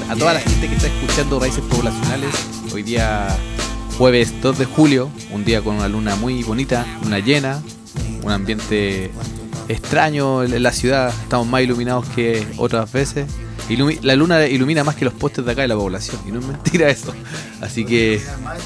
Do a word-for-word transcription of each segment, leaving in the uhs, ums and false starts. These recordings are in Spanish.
a toda la gente que está escuchando Raíces Poblacionales. Hoy día jueves dos de julio, un día con una luna muy bonita, luna llena, un ambiente extraño en la ciudad, estamos más iluminados que otras veces. Ilumi- la luna ilumina más que los postes de acá de la población, y no es mentira eso. Así que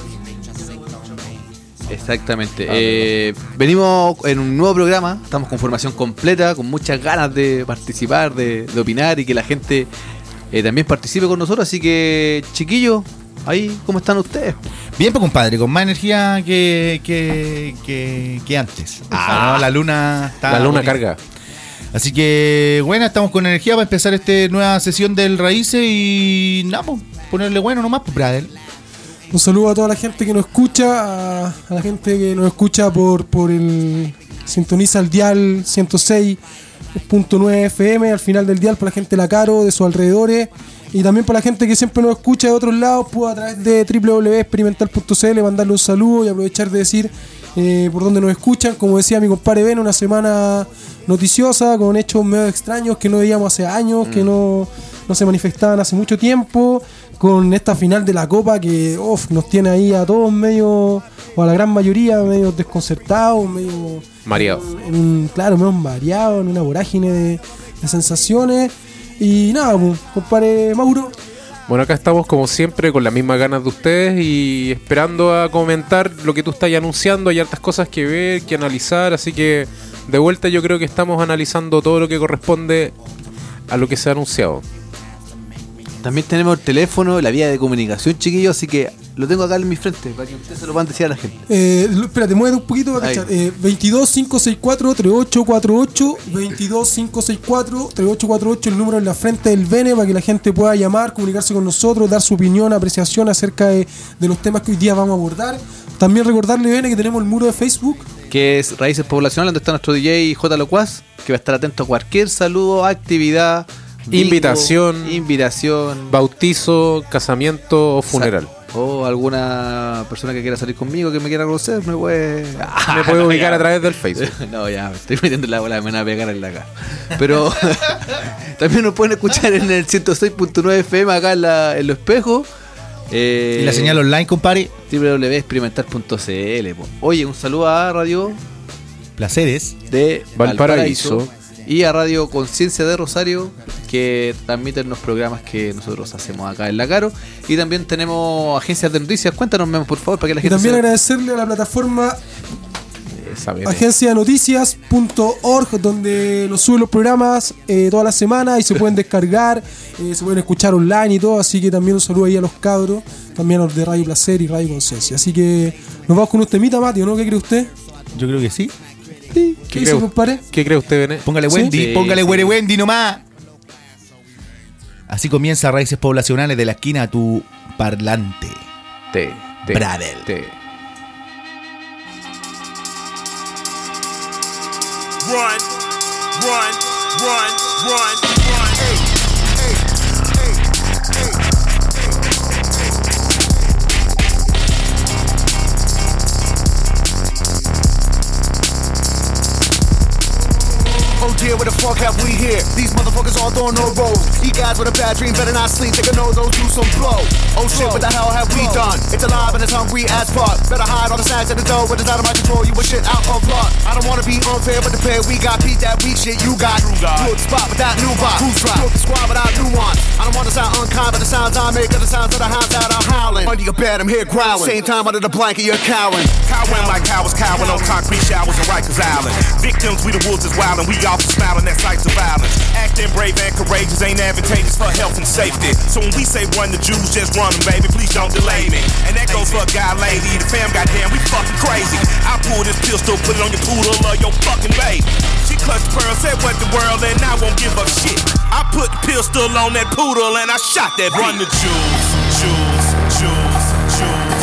exactamente. Eh, venimos en un nuevo programa, estamos con formación completa, con muchas ganas de participar, de, de opinar y que la gente eh, también participe con nosotros. Así que, chiquillos, ahí, ¿cómo están ustedes? Bien, pues, compadre, con más energía que, que, que, que antes. Ah, no, la luna está La luna bonita. carga. Así que, bueno, estamos con energía para empezar esta nueva sesión del Raíces y nada, pues, ponerle bueno nomás, pues, brother. Un saludo a toda la gente que nos escucha, a, a la gente que nos escucha por, por el... Sintoniza el dial ciento seis punto nueve F M al final del dial, para la gente de La Caro, de sus alrededores. Y también para la gente que siempre nos escucha de otros lados, pues a través de doble u doble u doble u punto experimental punto c l mandarle un saludo y aprovechar de decir eh, por dónde nos escuchan. Como decía mi compadre Ben, una semana noticiosa con hechos medio extraños que no veíamos hace años, mm. que no, no se manifestaban hace mucho tiempo, con esta final de la Copa que uf, nos tiene ahí a todos medio, o a la gran mayoría, medio desconcertados, medio mareados. En, en, claro, medio mareados, en una vorágine de, de sensaciones. Y nada, pues, compadre Mauro. Bueno, acá estamos como siempre con las mismas ganas de ustedes y esperando a comentar lo que tú estás anunciando. Hay hartas cosas que ver, que analizar, así que de vuelta yo creo que estamos analizando todo lo que corresponde a lo que se ha anunciado. También tenemos el teléfono, la vía de comunicación, chiquillos, así que lo tengo acá en mi frente para que ustedes se lo puedan decir a la gente. Eh, espérate, muévete un poquito para cachar. Eh, veintidós cinco sesenta y cuatro treinta y ocho cuarenta y ocho, veintidós cinco sesenta y cuatro treinta y ocho cuarenta y ocho, el número en la frente del Bene para que la gente pueda llamar, comunicarse con nosotros, dar su opinión, apreciación acerca de, de los temas que hoy día vamos a abordar. También recordarle, Bene, que tenemos el muro de Facebook, que es Raíces Poblacionales, donde está nuestro D J J. Locuaz, que va a estar atento a cualquier saludo, actividad, bingo, invitación, invitación, bautizo, casamiento o funeral. O alguna persona que quiera salir conmigo, que me quiera conocer, me puede... Ah, me puede no, ubicar ya. a través del Facebook. No, ya, me estoy metiendo en la bola, me van a pegar en la cara. Pero también nos pueden escuchar en el ciento seis punto nueve F M acá en, la, en Los Espejos. Eh, y la señal online, compadre. doble u doble u doble u punto experimental punto c l. Oye, un saludo a Radio Placeres de Valparaíso, Valparaíso y a Radio Conciencia de Rosario, que transmiten los programas que nosotros hacemos acá en La Caro. Y también tenemos agencias de noticias. Cuéntanos, Memo, por favor, para que la y gente también se... agradecerle a la plataforma Esa viene. agencia de noticias punto org, donde nos suben los programas eh, toda la semana y se pueden descargar, eh, se pueden escuchar online y todo. Así que también un saludo ahí a los cabros, también a los de Radio Placer y Radio Conciencia. Así que nos vamos con un temita, Mati, ¿o no? ¿Qué cree usted? Yo creo que sí. Sí. ¿Qué, ¿Qué dice, cree- compadre? ¿Qué cree usted, Bene? Póngale ¿Sí? Wendy, Sí, póngale sí. güere Wendy nomás. Así comienza Raíces Poblacionales de la esquina a tu parlante. Te, te, Bradel. te. Run, run, run, run, run. Hey, hey, hey, hey. Oh dear, where the fuck have we here? These motherfuckers all throwing no rolls. You guys with a bad dream better not sleep. They can know those do some blow. Oh shit, what the hell have we done? It's alive and it's hungry as fuck. Better hide all the snacks at the door when it's out of my control. You a shit out of luck. I don't wanna be unfair, but the pair we got beat that weak shit you got. Good spot with that new vibe. Who's right? Good squad without nuance. I don't wanna sound unkind, but the sounds I make are the sounds of the hounds that are howling. Under your bed, I'm here growling. Same time under the blanket, you're cowering. Cowering like cowards cowering on concrete showers in Rikers Island. Victims, we the wolves is wildin', we often smiling at sights of violence. Acting brave and courageous ain't advantageous for health and safety. So when we say run the Jews, just run them, baby, please don't delay me. And that goes for a guy, lady, the fam, goddamn, we fucking crazy. I pull this pistol, put it on your poodle or your fucking baby. She clutched the pearl, said what the world, and I won't give up shit. I put the pistol on that poodle and I shot that run the Jews, Jews, Jews, Jews.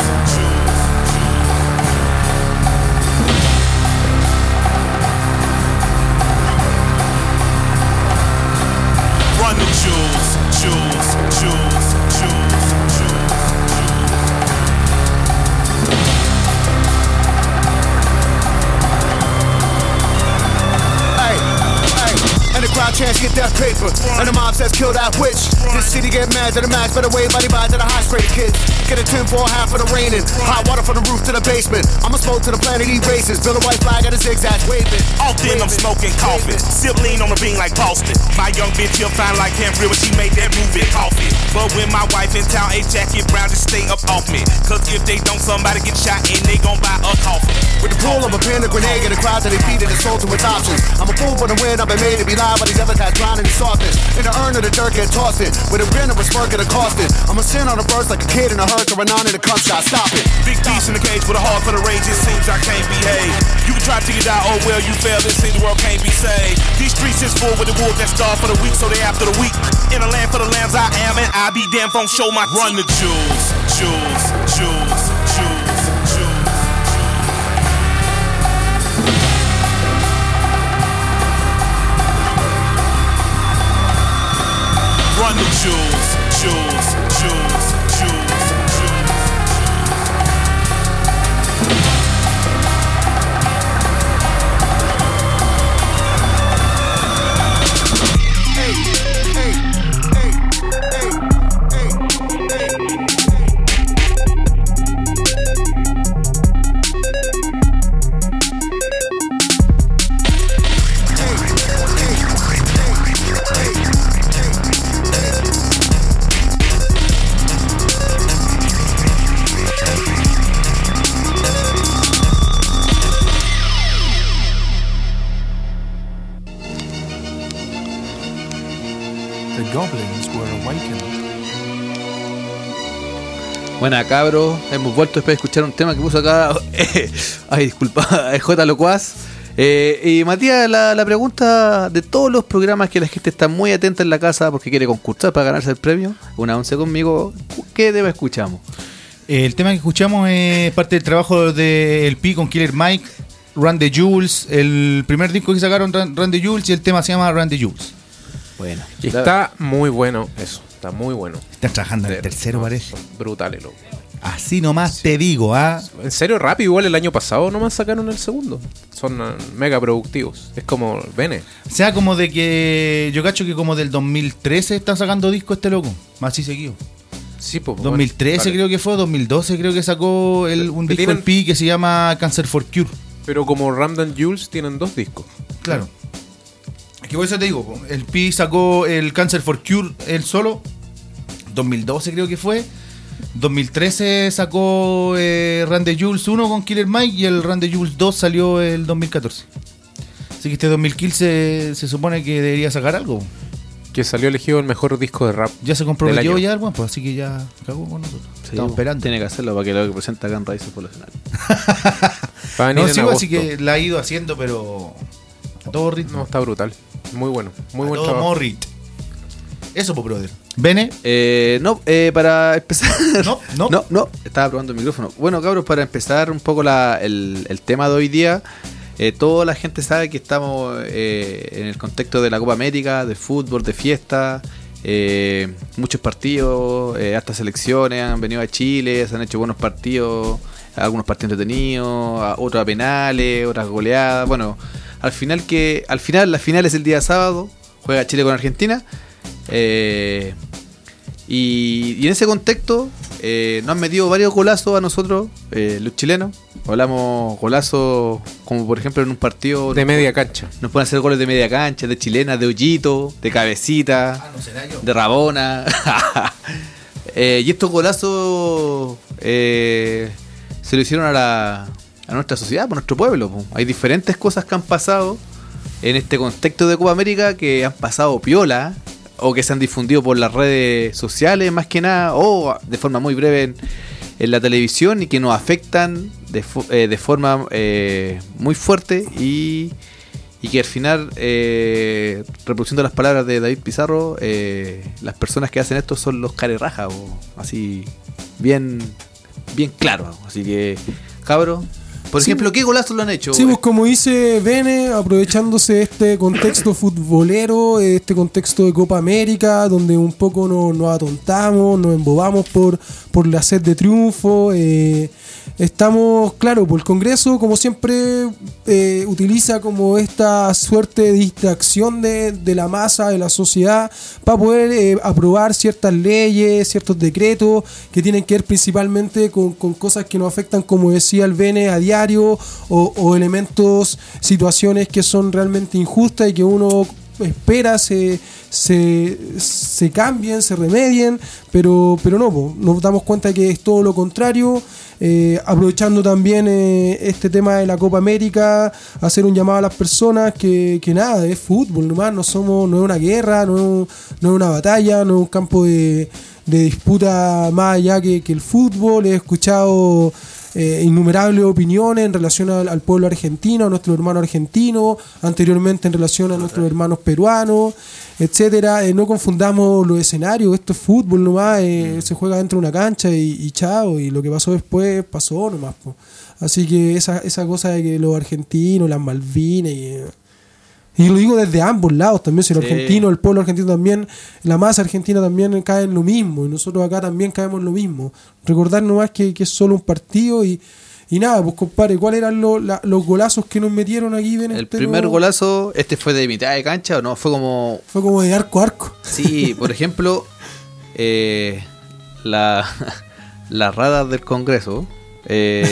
Run the jewels, jewels, jewels, jewels, jewels. Hey, hey, and the crowd my chance, get that paper. And the mob says kill that witch. This city get mad to the max, better wave body by to the high straight kids. Get a tin for half of the raining. Hot water from the roof to the basement. I'ma smoke to the planet, eat races. Build a white flag at a zigzag, wave it. Often I'm smoking coffee. Sip lean on the bean like Boston. My young bitch here fine like Cambria when she made that move in coffee. But when my wife in town, a jacket brown, just stay up off me. Cause if they don't, somebody get shot and they gon' buy a coffin. With the pull of a pin, a grenade, and a crowd that they feed and it's sold to its options. I'm a fool for the win, I've been made to be live, but these other cats drowning in softness. In the urn of the dirt, get tossed it. With a grin of a smirk and a costed. I'm a sin on a burst like a kid in a hearse or a non in a cum shot. Stop it. Big beast in the cage with a heart for the rage, it seems I can't behave. You can try till you die, oh well, you fail, it seems the world can't be saved. These streets is full with the wolves that starve for the weak, so they after the weak. In a land for the lambs I am, and I be damn phone show my run the jewels, jewels, jewels, jewels, jewels. Run the jewels, jewels, jewels, jewels, jewels. Hey, hey, hey, hey, hey, hey. goblins were awakened. Buena, cabros, hemos vuelto después de escuchar un tema que puso acá. Ay, disculpa, J. Locuaz. Eh, y Matías, la, la pregunta de todos los programas que la gente está muy atenta en la casa porque quiere concursar para ganarse el premio, una once conmigo, ¿qué tema escuchamos? El tema que escuchamos es parte del trabajo de El Pi con Killer Mike, Run the Jewels, el primer disco que sacaron, Run, Run the Jewels, y el tema se llama Run the Jewels. Bueno, y está muy bueno eso, está muy bueno. Están trabajando en el tercero, no, parece. Brutales, loco. Así nomás Sí. te digo, ¿ah? En serio, rápido, igual el año pasado nomás sacaron el segundo. Son uh, mega productivos. Es como Bene. O sea, como de que yo cacho que como del dos mil trece están sacando disco este loco, más así seguido. Sí, pues. dos mil trece bueno, creo que fue, dos mil doce creo que sacó el, un Que disco tienen- El Pi que se llama Cancer for Cure. Pero como Ramdan Jules tienen dos discos. Claro. Es que por eso te digo, po, El Pi sacó el Cancer for Cure él solo, dos mil doce creo que fue. dos mil trece sacó eh, Run the Jewels uno con Killer Mike y el Run the Jewels dos salió el dos mil catorce. Así que este dos mil quince se supone que debería sacar algo. Que salió elegido el mejor disco de rap. Ya se comprometió Del año. ya el weón, pues así que ya cagó con nosotros. Sí, Estamos esperando. Tiene que hacerlo para que lo que presenta acá en Raíces Poblacionales. Va a venir No, en sí, agosto. así que la ha ido haciendo, pero a todo ritmo. No, está brutal. Muy bueno. Muy a buen todo trabajo. morrit. Eso, pues, brother. Bene. Eh, no, eh, para empezar. No, no. no, no, estaba probando el micrófono. Bueno, cabros, para empezar un poco la, el, el tema de hoy día, eh, toda la gente sabe que estamos eh, en el contexto de la Copa América, de fútbol, de fiesta. Eh, muchos partidos, eh, hasta selecciones han venido a Chile, se han hecho buenos partidos, algunos partidos entretenidos, a- otros a penales, otras goleadas. Bueno, al final que al final la final es el día sábado, juega Chile con Argentina. Eh, y, y en ese contexto eh, nos han metido varios golazos a nosotros, eh, los chilenos. Hablamos golazos como por ejemplo en un partido De media cancha. nos pueden hacer goles de media cancha, de chilena, de hoyito, de cabecita, de rabona. Eh, y estos golazos eh, se lo hicieron a, la, a nuestra sociedad, a nuestro pueblo. Po. Hay diferentes cosas que han pasado en este contexto de Copa América que han pasado piola o que se han difundido por las redes sociales más que nada o de forma muy breve en, en la televisión y que nos afectan de, fo- eh, de forma eh, muy fuerte y, y que al final, eh, reproduciendo las palabras de David Pizarro, eh, las personas que hacen esto son los carerrajas, o así bien bien claro. Así que, cabros, Por Sí. ejemplo, ¿qué golazos lo han hecho? Sí, pues como dice Bene, aprovechándose de este contexto futbolero, este contexto de Copa América, donde un poco nos, nos atontamos, nos embobamos por, por la sed de triunfo. Eh, estamos, claro, pues el Congreso, como siempre, eh, utiliza como esta suerte de distracción de, de la masa, de la sociedad, para poder eh, aprobar ciertas leyes, ciertos decretos que tienen que ver principalmente con, con cosas que nos afectan, como decía el Bene, a diario. O, o elementos, situaciones que son realmente injustas y que uno espera se, se, se cambien, se remedien, pero, pero no, po, nos damos cuenta que es todo lo contrario. Eh, aprovechando también eh, este tema de la Copa América, hacer un llamado a las personas que, que nada, es fútbol nomás, no somos, no es una guerra, no, no es una batalla, no es un campo de, de disputa más allá que, que el fútbol. He escuchado Eh, innumerables opiniones en relación al, al pueblo argentino, a nuestros hermanos argentinos, anteriormente en relación a nuestros hermanos peruanos, etcétera. Eh, no confundamos los escenarios, esto es fútbol nomás, eh, se juega dentro de una cancha y, y chao, y lo que pasó después pasó nomás, po. Así que esa, esa cosa de que los argentinos, las Malvinas y, y lo digo desde ambos lados también, si el Sí. argentino, el pueblo argentino también, la masa argentina también cae en lo mismo, y nosotros acá también caemos en lo mismo. Recordar nomás que, que es solo un partido y, y nada, pues compadre, ¿cuáles eran lo- la- los golazos que nos metieron aquí? Ben, El este primer no- golazo, ¿este fue de mitad de cancha o no? Fue como... Fue como de arco a arco. Sí, por ejemplo, eh, la, las radas del Congreso, eh,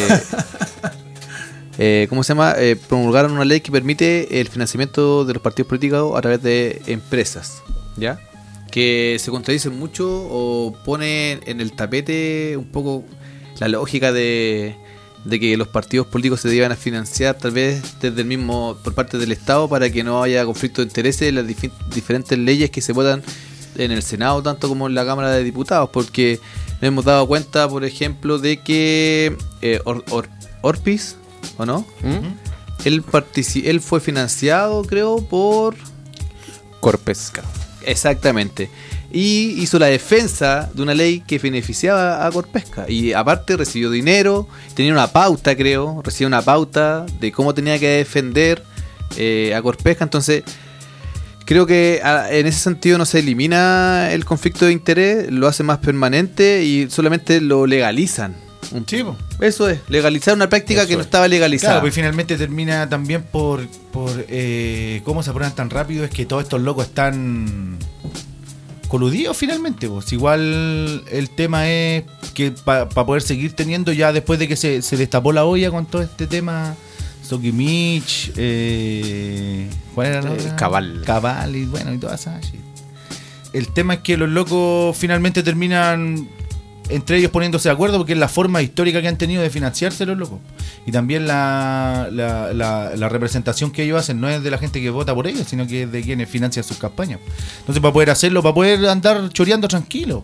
eh, ¿cómo se llama? Eh, promulgaron una ley que permite el financiamiento de los partidos políticos a través de empresas, ¿ya? Que se contradicen mucho o ponen en el tapete un poco la lógica de, de que los partidos políticos se deban a financiar tal vez desde el mismo, por parte del Estado, para que no haya conflicto de intereses en las difi- diferentes leyes que se votan en el Senado tanto como en la Cámara de Diputados, porque nos hemos dado cuenta, por ejemplo, de que eh, Or- Or- Orpiz, ¿o no? ¿Mm? Él, partici- él fue financiado, creo, por... Corpesca. Exactamente. Y hizo la defensa de una ley que beneficiaba a Corpesca. Y aparte recibió dinero, tenía una pauta, creo, recibió una pauta de cómo tenía que defender eh, a Corpesca. Entonces, creo que a, en ese sentido no se elimina el conflicto de interés, lo hace más permanente y solamente lo legalizan. Un- Sí, po. Eso es, legalizar una práctica Eso que no es. estaba legalizada. Claro, pues finalmente termina también por, por eh, cómo se aprueban tan rápido, es que todos estos locos están coludidos finalmente. Pues. Igual el tema es que para poder seguir teniendo, ya después de que se, se destapó la olla con todo este tema, Sokimich, eh, ¿cuál era la Eh, otra? Cabal. Cabal y bueno, y todas esas shit. El tema es que los locos finalmente terminan entre ellos poniéndose de acuerdo, porque es la forma histórica que han tenido de financiarse los locos. Y también la, la, la, la representación que ellos hacen no es de la gente que vota por ellos, sino que es de quienes financian sus campañas. Entonces, para poder hacerlo, para poder andar choreando tranquilo.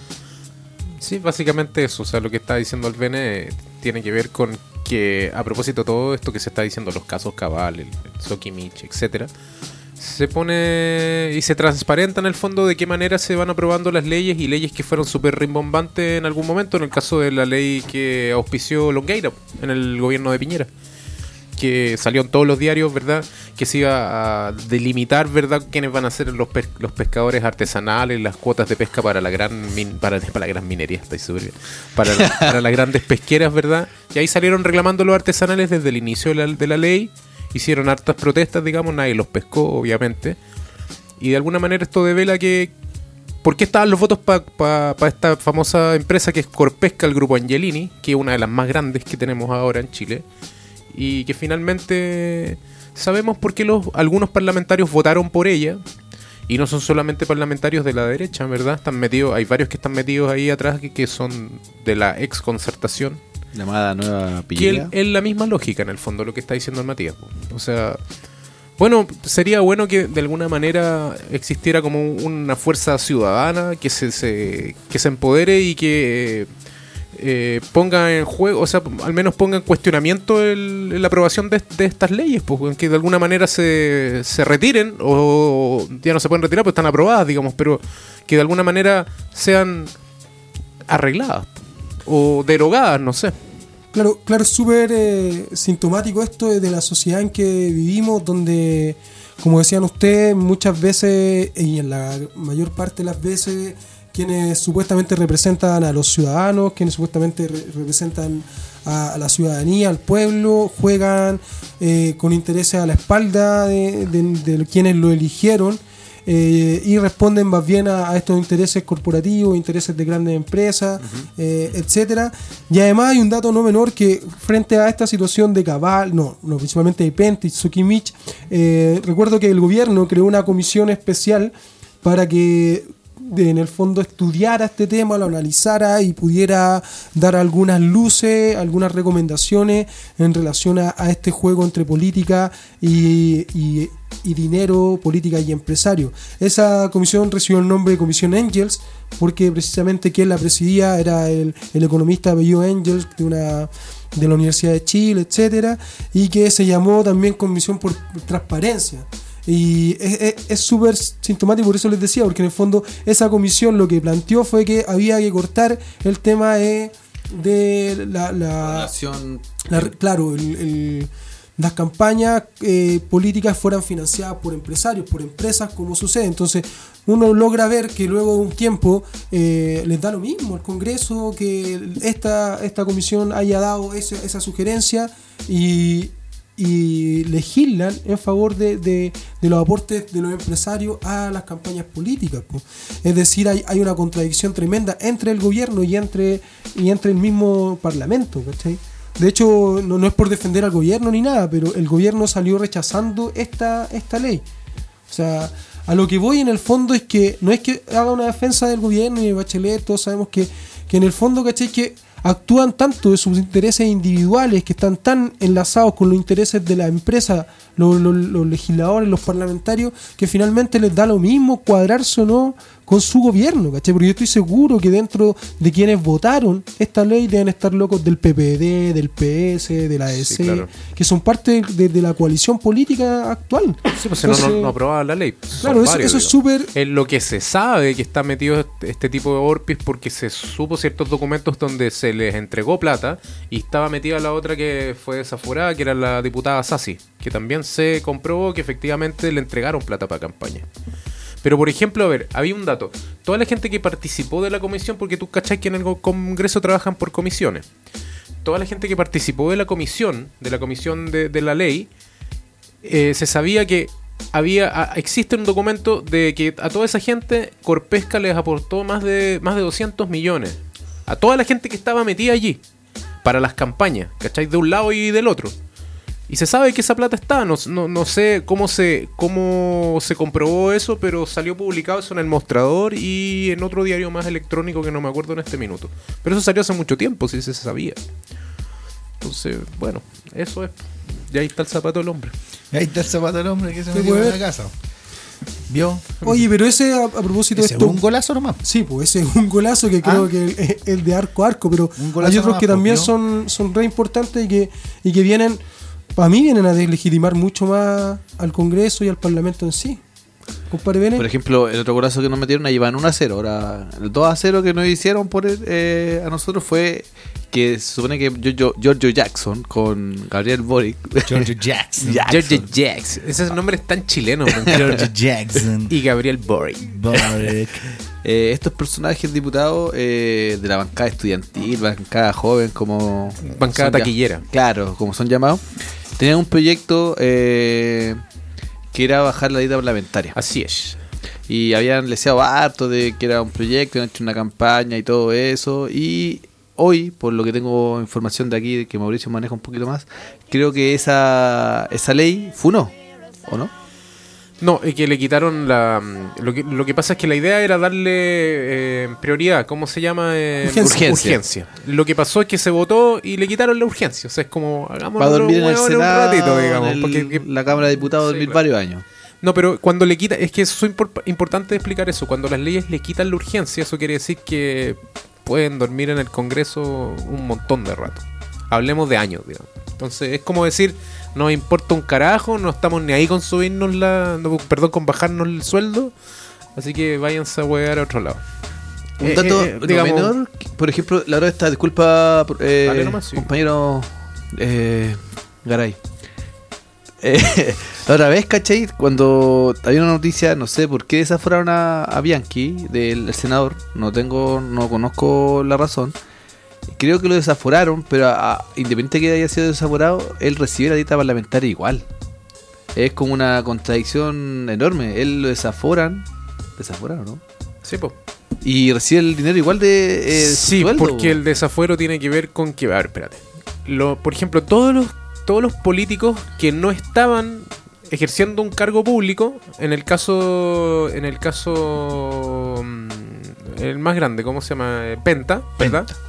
Sí, básicamente eso. O sea, lo que está diciendo el Bene tiene que ver con que, a propósito de todo esto que se está diciendo, los casos Cabal, el, el Sokimich, etcétera, se pone y se transparenta en el fondo de qué manera se van aprobando las leyes, y leyes que fueron súper rimbombantes en algún momento, en el caso de la ley que auspició Longueira en el gobierno de Piñera, que salió en todos los diarios, ¿verdad? Que se iba a delimitar, ¿verdad?, quiénes van a ser los, pes- los pescadores artesanales, las cuotas de pesca para la gran min- para, para la gran minería, estoy súper bien, para, la- para las grandes pesqueras, ¿verdad? Y ahí salieron reclamando los artesanales desde el inicio de la, de la ley. Hicieron hartas protestas, digamos, nadie los pescó, obviamente. Y de alguna manera esto devela que... ¿Por qué estaban los votos para pa, pa esta famosa empresa que es Corpesca, el grupo Angelini, que es una de las más grandes que tenemos ahora en Chile? Y que finalmente sabemos por qué los, algunos parlamentarios votaron por ella. Y no son solamente parlamentarios de la derecha, ¿verdad? Están metidos, hay varios que están metidos ahí atrás que, que son de la ex concertación. Llamada Nueva Que Piñera. él- es la misma lógica, en el fondo, lo que está diciendo el Matías. po. O sea, bueno, sería bueno que de alguna manera existiera como un- una fuerza ciudadana que se, se- que se empodere y que eh, ponga en juego, o sea, al menos ponga en cuestionamiento el- la aprobación de, de estas leyes, pues, que de alguna manera se, se retiren, o ya no se pueden retirar, pues están aprobadas, digamos, pero que de alguna manera sean arregladas o derogadas, no sé. Claro, claro, es súper eh, sintomático esto de la sociedad en que vivimos, donde, como decían ustedes, muchas veces, y en la mayor parte de las veces, quienes supuestamente representan a los ciudadanos, quienes supuestamente re- representan a, a la ciudadanía, al pueblo, juegan eh, con intereses a la espalda de, de, de quienes lo eligieron. Eh, y responden más bien a, a estos intereses corporativos, intereses de grandes empresas, uh-huh. eh, etcétera. Y además hay un dato no menor que frente a esta situación de Cabal, no, no principalmente de Penta y Tsukimich, eh, recuerdo que el gobierno creó una comisión especial para que de, en el fondo estudiara este tema, lo analizara y pudiera dar algunas luces, algunas recomendaciones en relación a, a este juego entre política y, y y dinero, política y empresario. Esa comisión recibió el nombre de Comisión Engels porque precisamente quien la presidía era el, el economista apellido Engels de una de la Universidad de Chile, etcétera, y que se llamó también Comisión por Transparencia. Y es súper sintomático, por eso les decía, porque en el fondo esa comisión lo que planteó fue que había que cortar el tema de, de la, la, la claro, el, el las campañas eh, políticas fueran financiadas por empresarios, por empresas, como sucede. Entonces uno logra ver que luego de un tiempo eh, les da lo mismo al Congreso que esta, esta comisión haya dado ese, esa sugerencia y, y legislan en favor de, de, de los aportes de los empresarios a las campañas políticas, pues. Es decir, hay, hay una contradicción tremenda entre el gobierno y entre, y entre el mismo Parlamento, ¿cachai? De hecho, no, no es por defender al gobierno ni nada, pero el gobierno salió rechazando esta, esta ley. O sea, a lo que voy en el fondo es que no es que haga una defensa del gobierno ni de Bachelet, todos sabemos que, que en el fondo, ¿cachai? Que actúan tanto de sus intereses individuales, que están tan enlazados con los intereses de la empresa, los, los, los legisladores, los parlamentarios, que finalmente les da lo mismo cuadrarse o no con su gobierno, ¿cachai? Porque yo estoy seguro que dentro de quienes votaron esta ley deben estar locos del P P D, del P S, de la A D C, sí, claro, que son parte de, de, de la coalición política actual. Sí, pues Entonces, no, no, no aprobaban la ley. Claro, eso, eso es súper... Es lo que se sabe que está metido este, este tipo de Orpis porque se supo ciertos documentos donde se les entregó plata y estaba metida la otra que fue desaforada, que era la diputada Sassi, que también se comprobó que efectivamente le entregaron plata para campaña. Pero por ejemplo, a ver, había un dato. Toda la gente que participó de la comisión, porque tú cachai que en el Congreso trabajan por comisiones. Toda la gente que participó de la comisión, de la comisión de, de la ley, eh, se sabía que había a, existe un documento de que a toda esa gente Corpesca les aportó más de más de doscientos millones. A toda la gente que estaba metida allí para las campañas, ¿cachai? De un lado y del otro. Y se sabe que esa plata está, no, no, no sé cómo se cómo se comprobó eso, pero salió publicado eso en El Mostrador y en otro diario más electrónico que no me acuerdo en este minuto. Pero eso salió hace mucho tiempo, si se sabía. Entonces, bueno, eso es. Y ahí está el zapato del hombre. Ahí está el zapato del hombre que se metió en la casa. ¿Vio? Oye, pero ese a, a propósito ¿Ese de esto... es un golazo nomás? Sí, pues ese es un golazo que creo ah. que es el de arco a arco, pero hay otros que también ¿vio? son, son re importantes y que, y que vienen... Para mí vienen a deslegitimar mucho más al Congreso y al Parlamento en sí. Compadre Bene. Por ejemplo, el otro golazo que nos metieron ahí van uno a cero. Ahora, el dos a cero que nos hicieron por eh, a nosotros fue que se supone que Giorgio, Giorgio Jackson con Gabriel Boric. Giorgio Jackson. Jackson. Giorgio Jackson. Ese nombre es tan chileno. Giorgio Jackson. Y Gabriel Boric. Boric. Eh, estos personajes diputados eh, de la bancada estudiantil, bancada joven, como... Bancada taquillera. Ya, claro, como son llamados. Tenían un proyecto eh, que era bajar la deuda parlamentaria. Así es. Y habían leseado harto de que era un proyecto, habían hecho una campaña y todo eso. Y hoy, por lo que tengo información de aquí, que Mauricio maneja un poquito más, creo que esa, esa ley funó, ¿o no? No, es que le quitaron la... Lo que, lo que pasa es que la idea era darle eh, prioridad, ¿cómo se llama? Eh, urgencia. urgencia. Lo que pasó es que se votó y le quitaron la urgencia. O sea, es como... Hagámoslo va a dormir en el Senado, un ratito, digamos. en el, porque, la Cámara de Diputados sí, dormir claro. varios años. No, pero cuando le quita... Es que es impor- importante explicar eso. Cuando las leyes le quitan la urgencia, eso quiere decir que pueden dormir en el Congreso un montón de rato. Hablemos de años, digamos. Entonces, es como decir... Nos importa un carajo, no estamos ni ahí con subirnos la... No, perdón, con bajarnos el sueldo. Así que váyanse a huear a otro lado. Un dato eh, eh, digamos, menor, por ejemplo, la hora esta, disculpa, eh, Dale nomás, sí. compañero eh, Garay. Eh, la otra vez, ¿cachai? Cuando había una noticia, no sé por qué desaforaron a, a Bianchi, del el senador, no tengo, no conozco la razón. Creo que lo desaforaron, pero a, a, independiente de que haya sido desaforado, él recibe la dieta parlamentaria igual. Es como una contradicción enorme. Él lo desaforan, desaforaron, ¿no? Sí, po. Y recibe el dinero igual de eh, su Sí, sueldo. porque el desafuero tiene que ver con que, a ver, espérate. Lo, por ejemplo, todos los todos los políticos que no estaban ejerciendo un cargo público, en el caso en el caso mm, el más grande, ¿cómo se llama? Penta, ¿verdad? Penta.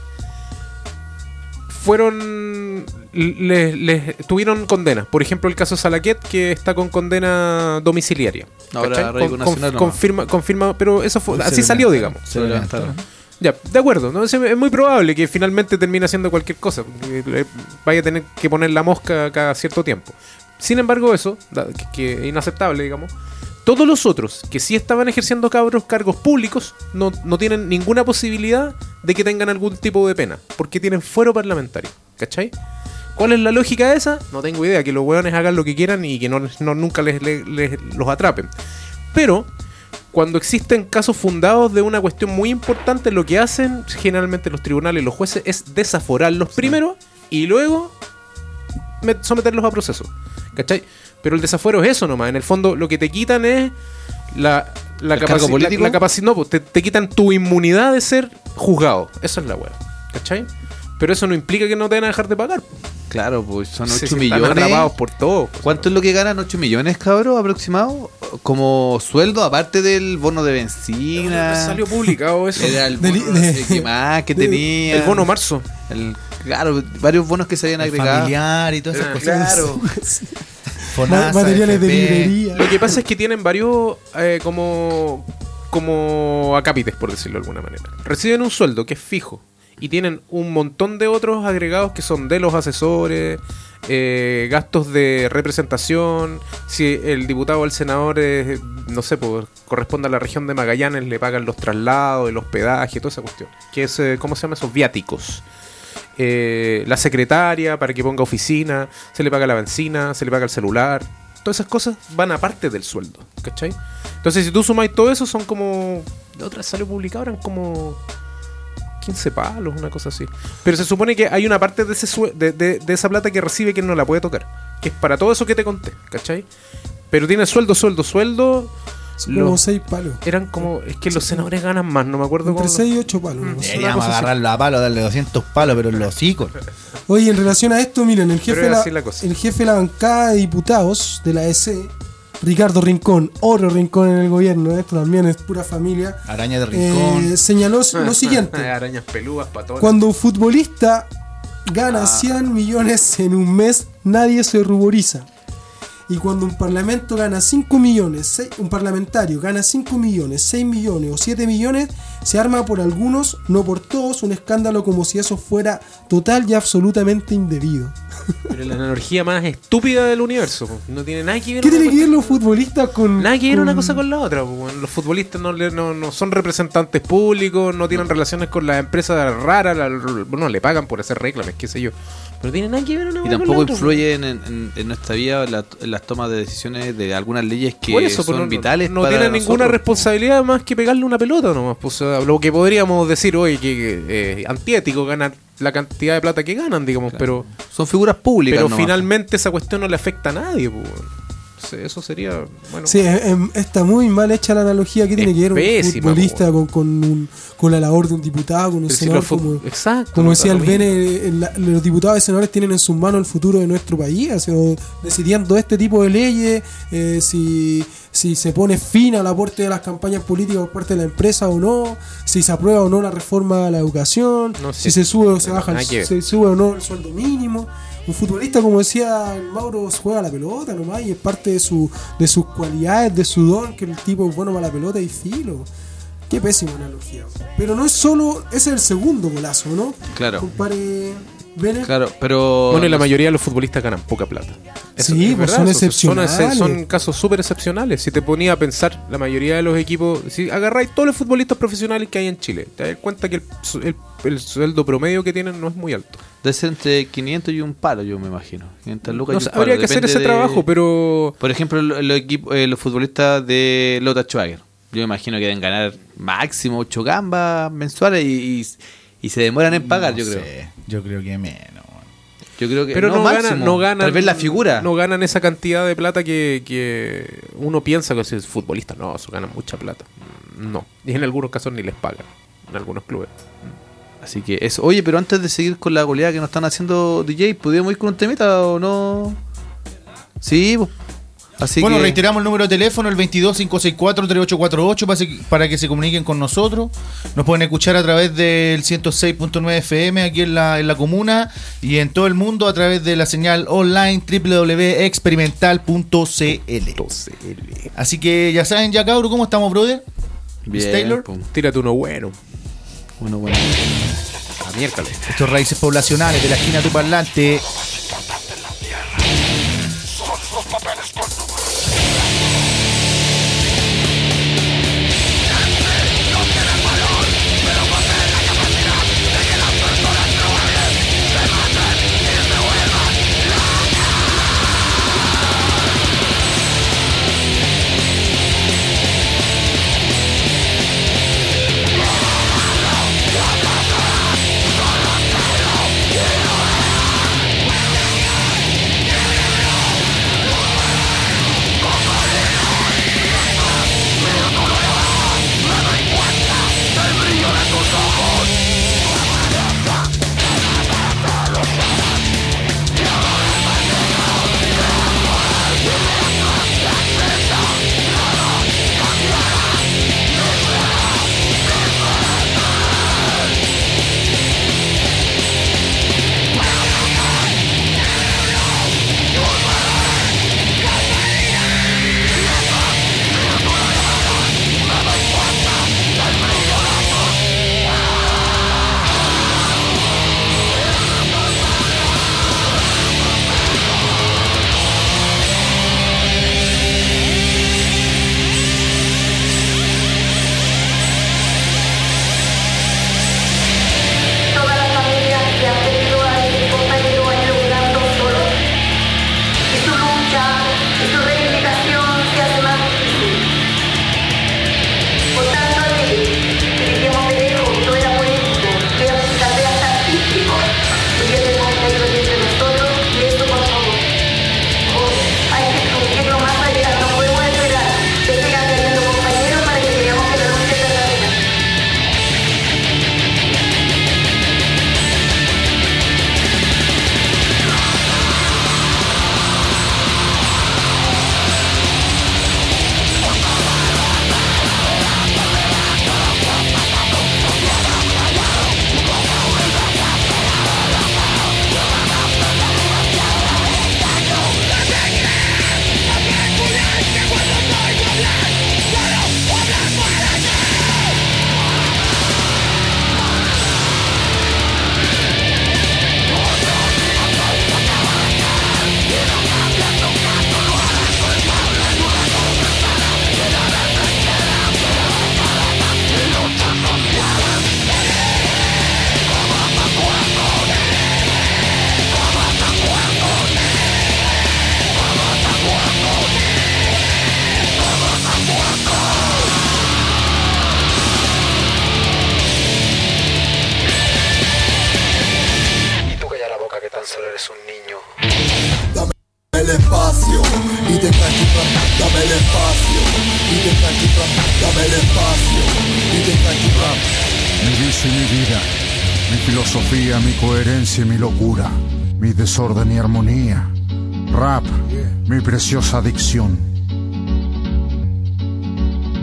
Fueron les, les tuvieron condenas. Por ejemplo, el caso Salaquet, que está con condena domiciliaria. Ahora ¿cachai? arraigo Con- nacional con- nomás. confirma, confirma, pero eso fue, Se así le salió, levantaron. digamos. Se lo levantaron. Ya, de acuerdo, ¿no? Es es muy probable que finalmente termine haciendo cualquier cosa. Que le vaya a tener que poner la mosca cada cierto tiempo. Sin embargo, eso, da- que, que es inaceptable, digamos. Todos los otros que sí estaban ejerciendo cabros cargos públicos no, no tienen ninguna posibilidad de que tengan algún tipo de pena, porque tienen fuero parlamentario. ¿Cachai? ¿Cuál es la lógica de esa? No tengo idea, que los hueones hagan lo que quieran y que no, no- nunca les, les- les- los atrapen. Pero cuando existen casos fundados de una cuestión muy importante, lo que hacen generalmente los tribunales y los jueces es desaforarlos primero y luego met- someterlos a proceso. ¿Cachai? Pero el desafuero es eso nomás. En el fondo lo que te quitan es la, la ¿El cargo capaci- político? La, la capaci- no, pues, te, te quitan tu inmunidad de ser juzgado. Esa es la hueá. ¿Cachai? Pero eso no implica que no te van a dejar de pagar. Claro, pues son Sí, ocho sí, millones. Están atrapados por todo. pues. ¿Cuánto es lo que ganan ocho millones, cabrón, aproximado? Como sueldo, aparte del bono de benzina. Salió publicado eso. Era el Del- bono, no sé de- qué más que de- tenía. El bono marzo. El- claro, varios bonos que se habían El agregado. familiar y todas esas Eh, cosas. claro. Fonasa, Ma- materiales de F P. librería. Lo que pasa es que tienen varios eh, como como acápites, por decirlo de alguna manera. Reciben un sueldo que es fijo y tienen un montón de otros agregados que son de los asesores, eh, gastos de representación. Si el diputado o el senador es, no sé, pues, corresponde a la región de Magallanes, le pagan los traslados, el hospedaje, toda esa cuestión. Que es, eh, ¿cómo se llama? Esos viáticos. Eh, la secretaria para que ponga oficina, se le paga la benzina, se le paga el celular. Todas esas cosas van aparte del sueldo, ¿cachai? Entonces, si tú sumáis todo eso, son como. De otras salió publicado, eran como quince palos, una cosa así. Pero se supone que hay una parte de, ese sue- de, de- de esa plata que recibe que no la puede tocar, que es para todo eso que te conté, ¿cachai? Pero tiene sueldo, sueldo, sueldo. Son como Los- seis palos. eran como. Es que los senadores ganan más, no me acuerdo Entre cómo. seis y ocho palos. una cosa. Deberíamos agarrarlo a palo, darle doscientos palos, pero en los hocicos. Oye, en relación a esto, miren, el jefe, Pero de era la, así la cosa. el jefe de la bancada de diputados de la E C, Ricardo Rincón, otro Rincón en el gobierno, esto también es pura familia, Araña de rincón. eh, señaló lo siguiente. Arañas pelúas, patones. Cuando un futbolista gana Ah. cien millones en un mes, nadie se ruboriza. Y cuando un parlamento gana cinco millones, seis- un parlamentario gana cinco millones, seis millones o siete millones, se arma por algunos, no por todos, un escándalo como si eso fuera total y absolutamente indebido. Pero la analogía más estúpida del universo, po. No tiene nada que ver. ¿Qué una tiene que ver cuestión- los futbolistas con...? Nada que ver con- una cosa con la otra, po, weón. Los futbolistas no, le- no, no son representantes públicos, no tienen relaciones con las empresas raras, la- bueno, le pagan por hacer reclames, qué sé yo. Pero tiene nada que ver una Y weá con tampoco la otra, influye en, en- en nuestra vida en, la- en las tomas de decisiones de algunas leyes que Por eso, son pues, no- vitales no, para tiene ninguna nosotros. responsabilidad más que pegarle una pelota nomás. Pues, o sea, lo que podríamos decir hoy que eh, antiético ganar la cantidad de plata que ganan, digamos, pero Son figuras públicas. pero nomás. finalmente esa cuestión no le afecta a nadie, pues. Sí, eso sería, bueno. Sí, em- em, está muy mal hecha la analogía que tiene Es que ver un pésima, futbolista po. con, con, un- con la labor de un diputado, con un Pero si senador los fu- como... Exacto. Como no decía da el lo mismo. Bene, el- la- los diputados y senadores tienen en sus manos el futuro de nuestro país, o sea, decidiendo este tipo de leyes, eh, si, si se pone fin al aporte de las campañas políticas por parte de la empresa o no, si se aprueba o no la reforma a la educación, No sé. si se sube o se Pero baja, el, nada que ver. se sube o no el sueldo mínimo. Un futbolista, como decía el Mauro, juega la pelota nomás y es parte de, su, de sus cualidades, de su don, que el tipo es bueno para la pelota y filo. Qué pésima analogía. Pero no es solo, ese es el segundo golazo, ¿no? Claro. Compare Bene. Claro, pero. Bueno, y la mayoría de los futbolistas ganan poca plata. Ese Eso Sí, es pues verdad, son eso- excepcionales. Son, son casos súper excepcionales. Si te ponía a pensar, la mayoría de los equipos, si agarráis todos los futbolistas profesionales que hay en Chile, te das cuenta que el, el- el sueldo promedio que tienen no es muy alto. Debe ser entre quinientos y un palo, yo me imagino. quinientas lucas No y sé, un palo. habría que hacer Depende ese de- trabajo, pero Por ejemplo, lo- los, equipos, eh, los futbolistas de Lota Schwager. Yo me imagino que deben ganar máximo ocho gambas mensuales y, y, y se demoran en pagar, No yo creo. sé, Yo creo que menos. Yo creo que pero no, máximo, ganan, no ganan. Tal vez la figura. No ganan esa cantidad de plata que, que uno piensa que si es futbolista. No, eso ganan mucha plata. No. Y en algunos casos ni les pagan. En algunos clubes. Así que eso. Oye, pero antes de seguir con la goleada que nos están haciendo D J, ¿podríamos ir con un temita o no? Sí, pues. Así Bueno, que reiteramos el número de teléfono, el veintidós, cinco seis cuatro, tres ocho cuatro ocho, para, se- para que se comuniquen con nosotros. Nos pueden escuchar a través del ciento seis punto nueve F M aquí en la, en la comuna y en todo el mundo a través de la señal online doble u doble u doble u punto experimental punto c l. Así que ya saben, ya cabro, ¿cómo estamos, brother? bien, Taylor. pues. Tírate uno bueno. Bueno, bueno. A miércoles. Estos raíces poblacionales de la esquina de tu parlante. Todas las familias que han tenido a este compañero año laburando solo, y su lucha y su reivindicación se hace más difícil. Por tanto, a ti, que vivíamos de lejos, no era político, que tal vez hasta artístico, hubiese compañero entre nosotros, y eso por favor. Hoy hay que discutirlo más allá, no podemos esperar que sigan teniendo compañeros para que veamos que la lucha es verdadera. Y tú calla la boca que tan solo eres un niño. El espacio y te tranquila, dame el espacio y te tranquila, dame el espacio y te tranquila. Mi vicio y mi vida, mi filosofía, mi coherencia y mi locura, mi desorden y armonía. Rap, mi preciosa adicción.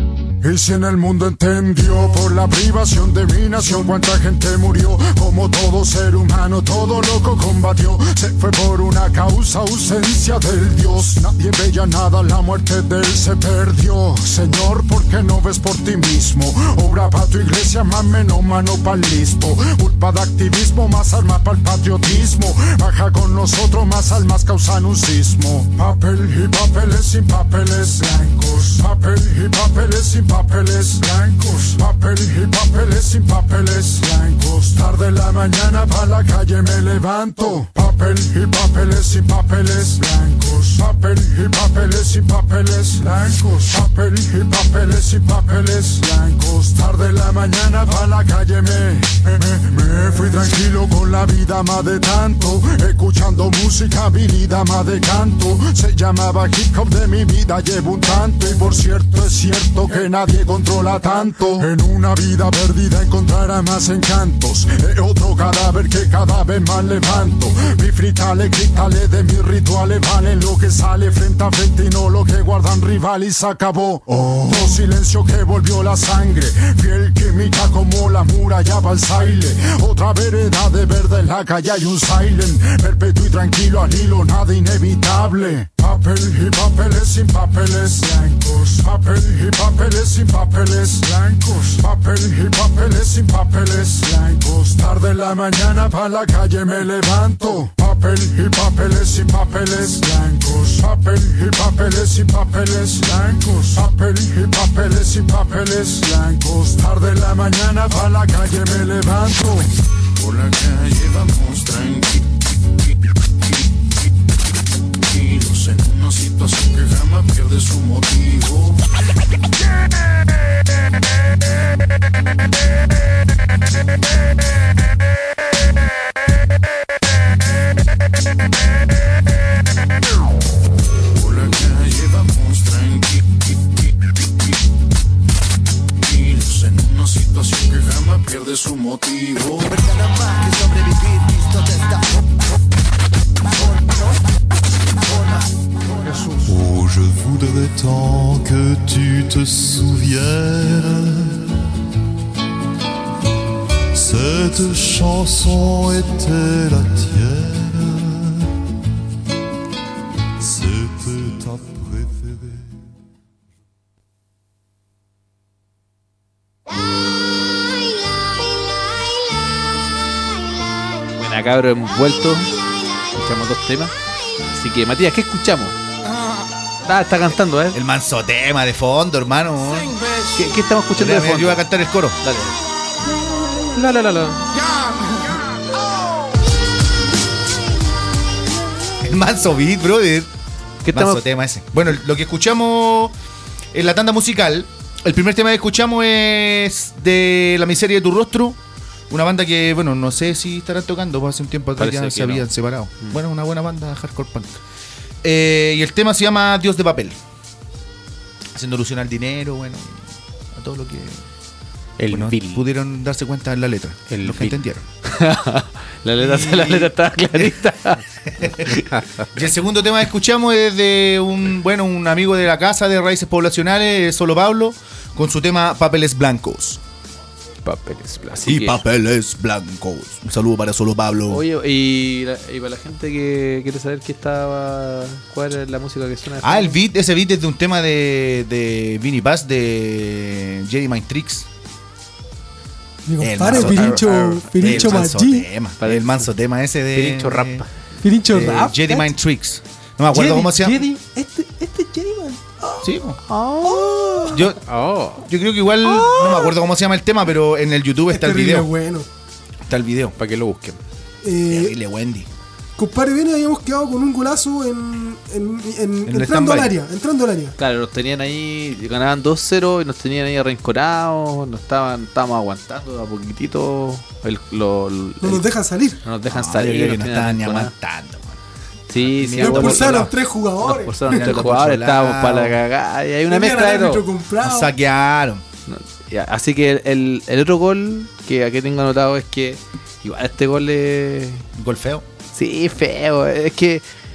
Y si en el mundo entendió por la privación de mi nación cuánta gente murió, como todo ser humano, todo loco combatió, se fue por una causa, ausencia del Dios. Nadie veía nada, la muerte de él se perdió. Señor, ¿por qué no ves por ti mismo? Obra pa' tu iglesia, más menos mano pa'l listo. Culpa de activismo, más arma pa'l patriotismo. Baja con nosotros, más almas causan un sismo. Papel y papeles sin papeles blancos. Papel y papeles sin papeles blancos. Papel y papeles sin papeles blancos. Tarde en la mañana pa' la calle me levanto. Papel y papeles sin papeles blancos. Papel y papeles sin papeles blancos. Papel y papeles sin papeles blancos. Tarde en la mañana pa' la calle me, me, me, me fui tranquilo con la vida más de tanto. Escuchando música, mi vida más de canto. Se llamaba hip hop de mi vida, llevo un tanto. Y por cierto es cierto que nadie controla tanto. En una vida perdida encontrará más encantos. Es otro cadáver que cada vez más levanto. Mi fritales, cristales de mis rituales valen lo que sale frente a frente y no lo que guardan rival y se acabó. Oh, oh silencio que volvió la sangre. Fiel química como la muralla pa'l saile. Otra vereda de verde en la calle hay un silent. Perpetuo y tranquilo al hilo, nada inevitable. Papel y papeles sin papeles blancos. Papel y papeles sin papeles blancos. Papel y papeles sin papeles blancos. Tarde en la mañana pa' la calle me levanto. Papel y papeles sin papeles blancos. Papel y papeles sin papeles blancos. Papel y papeles sin papeles blancos. Tarde en la mañana pa' la calle me levanto. Por la calle vamos tranquilos en una situación que jamás pierde su motivo. Por la calle vamos tranquilos en una situación que jamás pierde su motivo. Nada más que sobrevivir visto de esta forma. Oh, je voudrais tant que tu te souviennes. Cette chanson était la tienne. C'était ta préférée. Buena, cabro, envuelto. Escuchamos dos temas. Así que, Matías, ¿qué escuchamos? Ah, está cantando, ¿eh? El manso tema de fondo, hermano. ¿Qué, qué estamos escuchando de fondo? Yo voy a cantar el coro. Dale. La la la la. El manso beat, brother. ¿Qué manso estamos? tema ese. Bueno, lo que escuchamos en la tanda musical, el primer tema que escuchamos es de La Miseria de tu Rostro. Una banda que, bueno, no sé si estarán tocando, porque hace un tiempo atrás Parece ya que se habían no. separado. Mm. Bueno, una buena banda hardcore punk. Eh, y el tema se llama Dios de Papel. Haciendo alusión al dinero, bueno, a todo lo que El bueno, vil. pudieron darse cuenta en la letra. El los que vil. entendieron. la, letra, Y- la letra estaba clarita. Y el segundo tema que escuchamos es de un, bueno, un amigo de la casa de Raíces Poblacionales, Solo Pablo, con su tema Papeles Blancos. Papeles blancos. Y papeles blancos. Un saludo para Solo Pablo. Oye, y, la- y para la gente que quiere saber qué estaba, cuál es la música que suena. de Ah, el fondo. beat, ese beat es de un tema de, de Vinnie Paz de Jedi Mind Tricks. Mi El compadre, manso- Pirincho, ar- ar- Pirincho el manso Maggi. tema, el manso tema ese de Pirincho Rap. Pirincho de Rap. Jedi ¿cachai? Mind Tricks. No me acuerdo Jedi, cómo se llama. Jedi, este, este es Jedi Man. Sí, po. Oh. yo, Oh. yo creo que igual no me acuerdo cómo se llama el tema, pero en el YouTube está el Terrible video. bueno. Está el video. Para que lo busquen. Eh, Terrible Wendy. compadre, bien, habíamos quedado con un golazo en, en, en- el entrando al stand-by. área. Entrando al área. Claro, nos tenían ahí, ganaban dos cero y nos tenían ahí arrinconados, nos estaban, estábamos aguantando a poquitito. El, lo, el- No nos dejan salir. no nos dejan No, salir. yo creo que nos no tienen estaban ni arrinconados. aguantando. man. Sí, sí, Mira, Nos por andamos- expulsaron lado. tres nos jugadores. expulsaron tres Mirando por jugadores, otro estábamos lado. para la cagada y hay una Tenían mezcla al de árbitro todo. comprado. Nos saquearon. No, ya, así que el, el, el otro gol que aquí tengo anotado es que igual este gol es... Gol feo. Sí, feo. Es que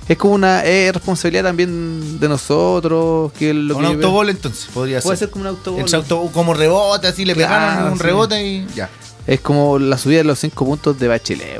es como una es responsabilidad también de nosotros. Que lo un que autogol entonces, podría puede ser. ser como un autogol. El auto, como rebote, así le Claro, pegaron un sí. rebote y ya. Es como la subida de los cinco puntos de Bachelet.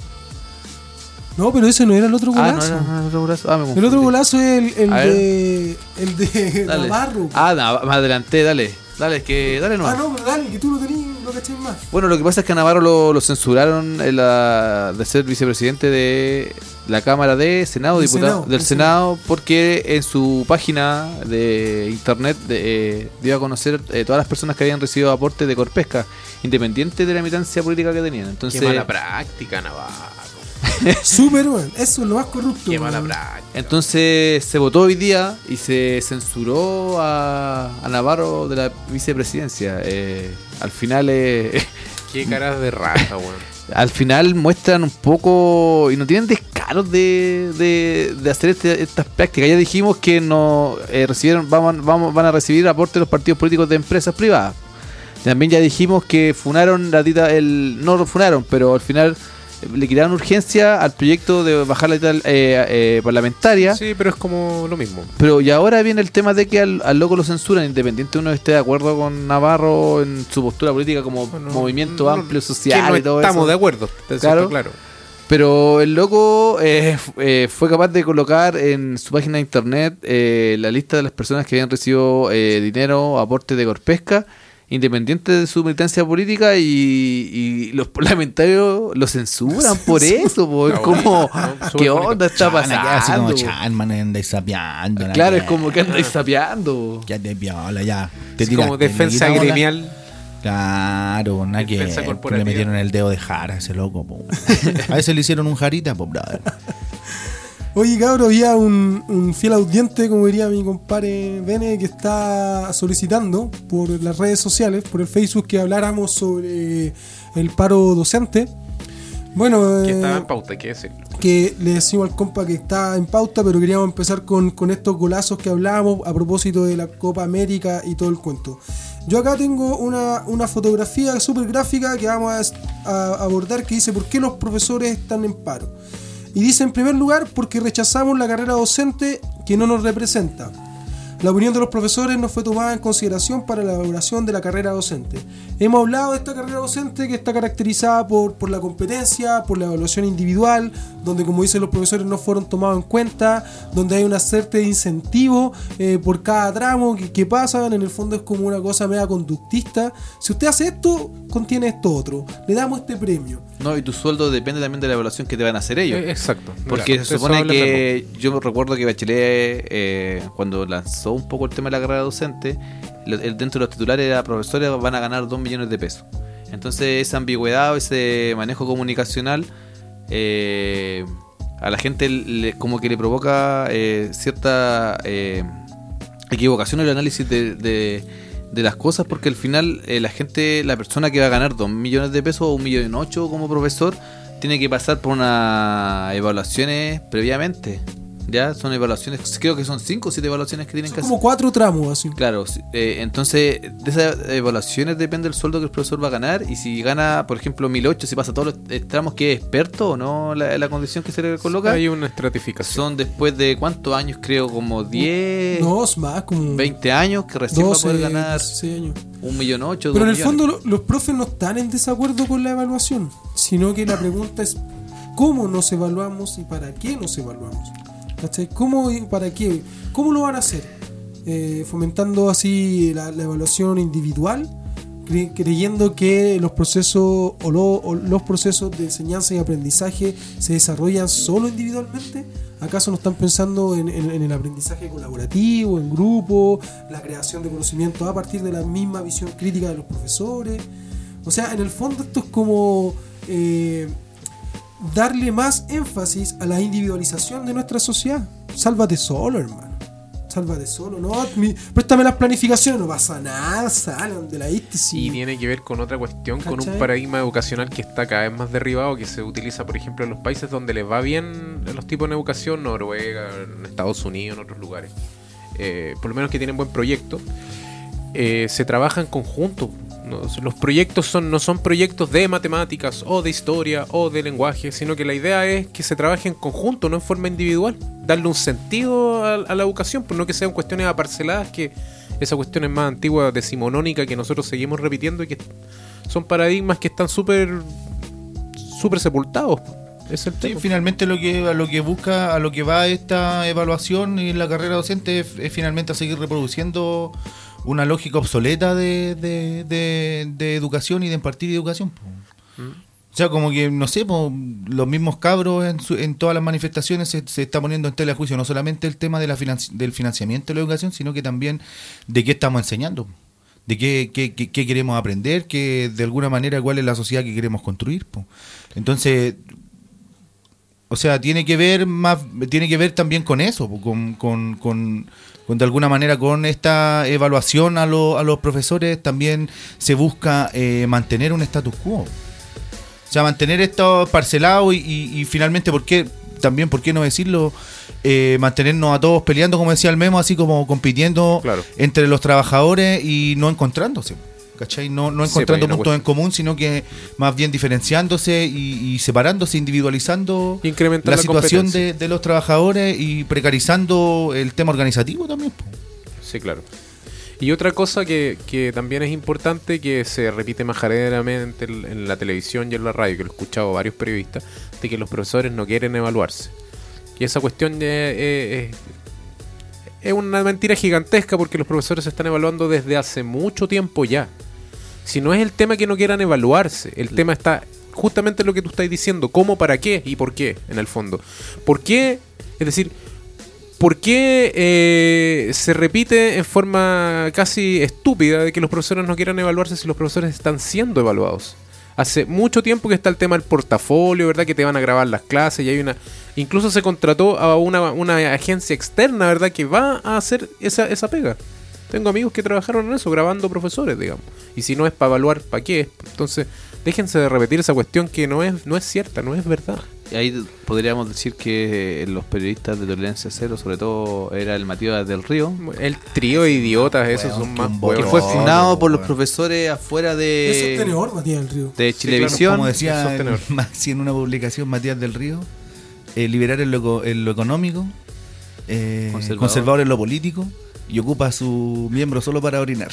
No, pero ese no era el otro Ah, golazo. no, no, no, el otro golazo. Ah, me El confundí. otro golazo es el, el A ver. de. El de Dale. Navarro. Ah, no, más adelanté, dale. Dale, es que dale no. Ah, no, pero dale, que tú lo tenías, lo cachai más. Bueno, lo que pasa es que a Navarro lo, lo censuraron en la, de ser vicepresidente de la Cámara de Senado, Del diputado Senado, del del Senado, porque en su página de internet de, eh, dio a conocer eh, todas las personas que habían recibido aportes de Corpesca, independiente de la militancia política que tenían. Entonces, Qué mala práctica, Navarro. Súper, weón. Eso es lo más corrupto. Qué mala weón. práctica. entonces se votó hoy día y se censuró a, a Navarro de la vicepresidencia. Eh, al final eh, Qué caras de raza, weón. al final muestran un poco y no tienen descaros de, de, de hacer este- estas prácticas. Ya dijimos que no eh, recibieron vamos, vamos, van a recibir aportes de los partidos políticos de empresas privadas. También ya dijimos que funaron la tita, el no lo funaron, pero al final eh, le quitaron urgencia al proyecto de bajar la tita eh, eh, parlamentaria. Sí, pero es como lo mismo. Pero y ahora viene el tema de que al, al loco lo censuran, independiente uno esté de acuerdo con Navarro en su postura política como Bueno, movimiento no- amplio social que no y todo estamos eso. de acuerdo, eso Claro. está claro. Pero el loco eh, f- eh, fue capaz de colocar en su página de internet eh, la lista de las personas que habían recibido eh, dinero, aportes de Corpesca, independiente de su militancia política, y, y los parlamentarios lo censuran por eso. Po. Es Está como, bonito, ¿no? Súper ¿qué bonito. onda está Chan, acá así como pasando? Chan, man, andáis sapeando. la Claro, que- es como que andáis sapeando. Ya te viola, ya. Te Es tiraste, como le defensa quitamos la- gremial. Claro, nada que Defensa que corporativa. le metieron el dedo de jara a ese loco. Po. A veces le hicieron un jarita, pues, brother. Oye, cabrón, había un, un fiel audiente, como diría mi compadre Bene, que está solicitando por las redes sociales, por el Facebook, que habláramos sobre el paro docente. Bueno, Que eh, estaba en pauta, hay que decirlo. que le decimos al compa que está en pauta, pero queríamos empezar con, con estos golazos que hablábamos a propósito de la Copa América y todo el cuento. Yo acá tengo una, una fotografía súper gráfica que vamos a, a abordar, que dice: ¿por qué los profesores están en paro? Y dice, en primer lugar, porque rechazamos la carrera docente que no nos representa. La opinión de los profesores no fue tomada en consideración para la elaboración de la carrera docente. Hemos hablado de esta carrera docente que está caracterizada por, por la competencia, por la evaluación individual, donde, como dicen los profesores, no fueron tomados en cuenta, donde hay una suerte de incentivo eh, por cada tramo que, que pasan. En el fondo es como una cosa media conductista. Si usted hace esto, contiene esto otro. Le damos este premio. No, y tu sueldo depende también de la evaluación que te van a hacer ellos. Eh, Exacto. Porque Claro, se eso supone hablamos. que yo recuerdo que Bachelet, eh, cuando lanzó un poco el tema de la carrera docente, lo- el- dentro de los titulares era: profesores van a ganar dos millones de pesos. Entonces esa ambigüedad, ese manejo comunicacional, eh, a la gente le- como que le provoca eh, cierta eh, equivocación en el análisis de, de, de las cosas, porque al final eh, la gente, la persona que va a ganar dos millones de pesos o un millón ocho como profesor, tiene que pasar por unas evaluaciones previamente. Ya son evaluaciones, creo que son cinco o siete evaluaciones que tienen Son que hacer. como cuatro tramos así. Claro, sí, eh, entonces de esas evaluaciones depende el sueldo que el profesor va a ganar, y si gana, por ejemplo, mil ocho, si pasa todos los eh, tramos, que es experto o no la, la condición que se le coloca. Hay una estratificación. Son después de cuántos años, creo, como diez, No, es más, como veinte años, que recién doce, va a poder ganar dieciséis años. un millón ocho. Pero en dos el millones. fondo lo- los profes no están en desacuerdo con la evaluación, sino que la pregunta es ¿cómo nos evaluamos y para qué nos evaluamos? ¿Cachai? ¿Cómo y para qué? ¿Cómo lo van a hacer? Eh, fomentando así la, la evaluación individual, cre- creyendo que los procesos o, lo- o los procesos de enseñanza y aprendizaje se desarrollan solo individualmente. ¿Acaso no están pensando en, en- en el aprendizaje colaborativo, en grupo, la creación de conocimiento a partir de la misma visión crítica de los profesores? O sea, en el fondo esto es como eh, darle más énfasis a la individualización de nuestra sociedad. Sálvate solo, hermano. Sálvate solo. No, mi- préstame las planificaciones, no pasa nada, salen de la isla. Y tiene que ver con otra cuestión, con ¿Cachai? un paradigma educacional que está cada vez más derribado, que se utiliza, por ejemplo, en los países donde les va bien los tipos de educación, Noruega, en Estados Unidos, en otros lugares, eh, por lo menos que tienen buen proyecto, eh, se trabaja en conjunto. No, los proyectos son, no son proyectos de matemáticas o de historia o de lenguaje, sino que la idea es que se trabaje en conjunto, no en forma individual. Darle un sentido a, a la educación, pues no que sean cuestiones aparceladas, que esa cuestión es más antigua, decimonónica, que nosotros seguimos repitiendo y que son paradigmas que están súper súper sepultados. Es el tema. Sí, finalmente lo que a lo que busca, a lo que va esta evaluación y la carrera docente es, es finalmente a seguir reproduciendo una lógica obsoleta de, de, de, de educación y de impartir educación. ¿Mm? O sea, como que, no sé, po, los mismos cabros en, su, en todas las manifestaciones se, se está poniendo en tela de juicio no solamente el tema de la financi- del financiamiento de la educación, sino que también de qué estamos enseñando, de qué, qué, qué, qué queremos aprender, que de alguna manera cuál es la sociedad que queremos construir. Po. Entonces, o sea, tiene que ver más, tiene que ver también con eso, po, con... con, con con de alguna manera con esta evaluación a, lo, a los profesores también se busca eh, mantener un status quo. O sea, mantener esto parcelado y, y, y finalmente, ¿por qué? También, ¿por qué no decirlo? Eh, mantenernos a todos peleando, como decía el Memo, así como compitiendo claro. entre los trabajadores y no encontrándose. ¿Cachai? No, no encontrando sí, puntos en común, sino que más bien diferenciándose y, y separándose, individualizando la, la situación de, de los trabajadores y precarizando el tema organizativo también. Sí, claro. Y otra cosa que, que también es importante, que se repite majaderamente en, en la televisión y en la radio, que lo he escuchado varios periodistas, de que los profesores no quieren evaluarse. Y esa cuestión es... es Es una mentira gigantesca porque los profesores se están evaluando desde hace mucho tiempo ya. Si no es el tema que no quieran evaluarse, el tema está justamente en lo que tú estás diciendo, cómo, para qué y por qué, en el fondo. ¿Por qué? Es decir, ¿por qué eh, se repite en forma casi estúpida de que los profesores no quieran evaluarse si los profesores están siendo evaluados? Hace mucho tiempo que está el tema del portafolio, ¿verdad? Que te van a grabar las clases y hay una... Incluso se contrató a una, una agencia externa, ¿verdad? Que va a hacer esa, esa pega. Tengo amigos que trabajaron en eso, grabando profesores, digamos. Y si no es para evaluar, ¿para qué? Entonces, déjense de repetir esa cuestión que no es, no es cierta, no es verdad. Y ahí podríamos decir que los periodistas de Tolerancia Cero, sobre todo, era el Matías del Río. El trío de idiotas, esos bueno, son más huevos. Que fue funado por los profesores afuera de... Es sostenedor, Matías del Río. De Chilevisión. Sí, claro, como decía el, Maxi en una publicación, Matías del Río, eh, liberar en lo, en lo económico, eh, conservador. conservador en lo político, y ocupa a su miembro solo para orinar.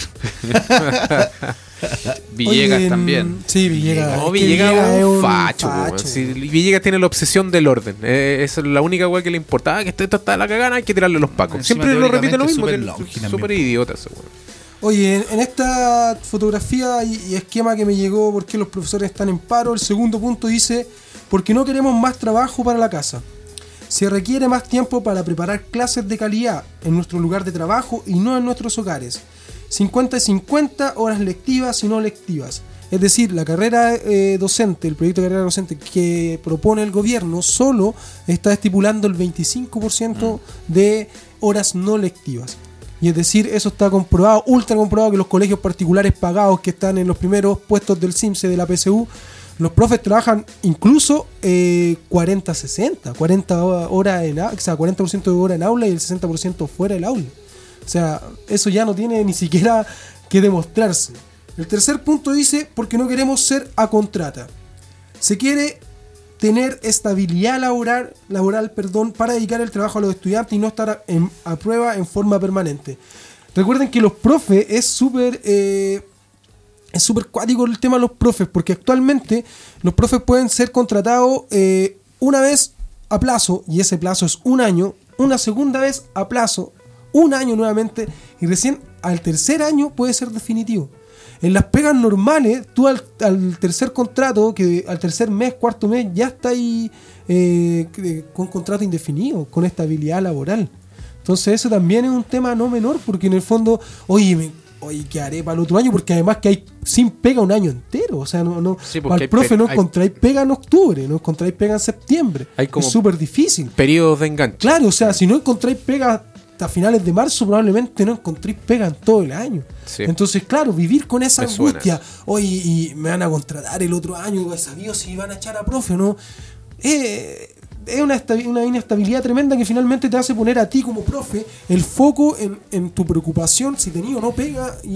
Villegas Oye, también. Sí, Villegas. No, Villegas es es un un facho. facho. Sí, Villegas tiene la obsesión del orden. Eh, esa es la única weá que le importa. Ah, que esto, esto está la cagana, hay que tirarle los pacos. Encima Siempre lo repite lo mismo. Súper Súper idiota ese weón. Oye, en, en esta fotografía y, y esquema que me llegó, ¿por qué los profesores están en paro? El segundo punto dice, porque no queremos más trabajo para la casa. Se requiere más tiempo para preparar clases de calidad en nuestro lugar de trabajo y no en nuestros hogares. cincuenta y cincuenta horas lectivas y no lectivas. Es decir, la carrera eh, docente, el proyecto de carrera docente que propone el gobierno solo está estipulando el veinticinco por ciento de horas no lectivas. Y es decir, eso está comprobado, ultra comprobado, que los colegios particulares pagados que están en los primeros puestos del CIMSE, de la P S U, los profes trabajan incluso eh, cuarenta sesenta, cuarenta horas en, o sea, cuarenta por ciento de hora en aula y el sesenta por ciento fuera del aula. O sea, eso ya no tiene ni siquiera que demostrarse. El tercer punto dice, porque no queremos ser a contrata. Se quiere tener estabilidad laboral, laboral perdón, para dedicar el trabajo a los estudiantes y no estar en, a prueba en forma permanente. Recuerden que los profes es súper... Eh, Es súper cuático el tema de los profes, porque actualmente los profes pueden ser contratados eh, una vez a plazo, y ese plazo es un año, una segunda vez a plazo, un año nuevamente, y recién al tercer año puede ser definitivo. En las pegas normales, tú al, al tercer contrato, que al tercer mes, cuarto mes, ya está ahí eh, con contrato indefinido, con estabilidad laboral. Entonces eso también es un tema no menor, porque en el fondo, oye, me Oye, ¿qué haré para el otro año? Porque además que hay sin pega un año entero. O sea, no, no sí, para el profe no encontráis pega en octubre, no encontráis pega en septiembre. Hay como es súper difícil. Periodos de enganche. Claro, o sea, si no encontráis pega hasta finales de marzo, probablemente no encontréis pega en todo el año. Sí. Entonces, claro, vivir con esa me angustia. Oye, y me van a contratar el otro año, sabido si van a echar a profe o no. Eh... Es una, una inestabilidad tremenda que finalmente te hace poner a ti como profe el foco en, en tu preocupación, si tenía o no pega, y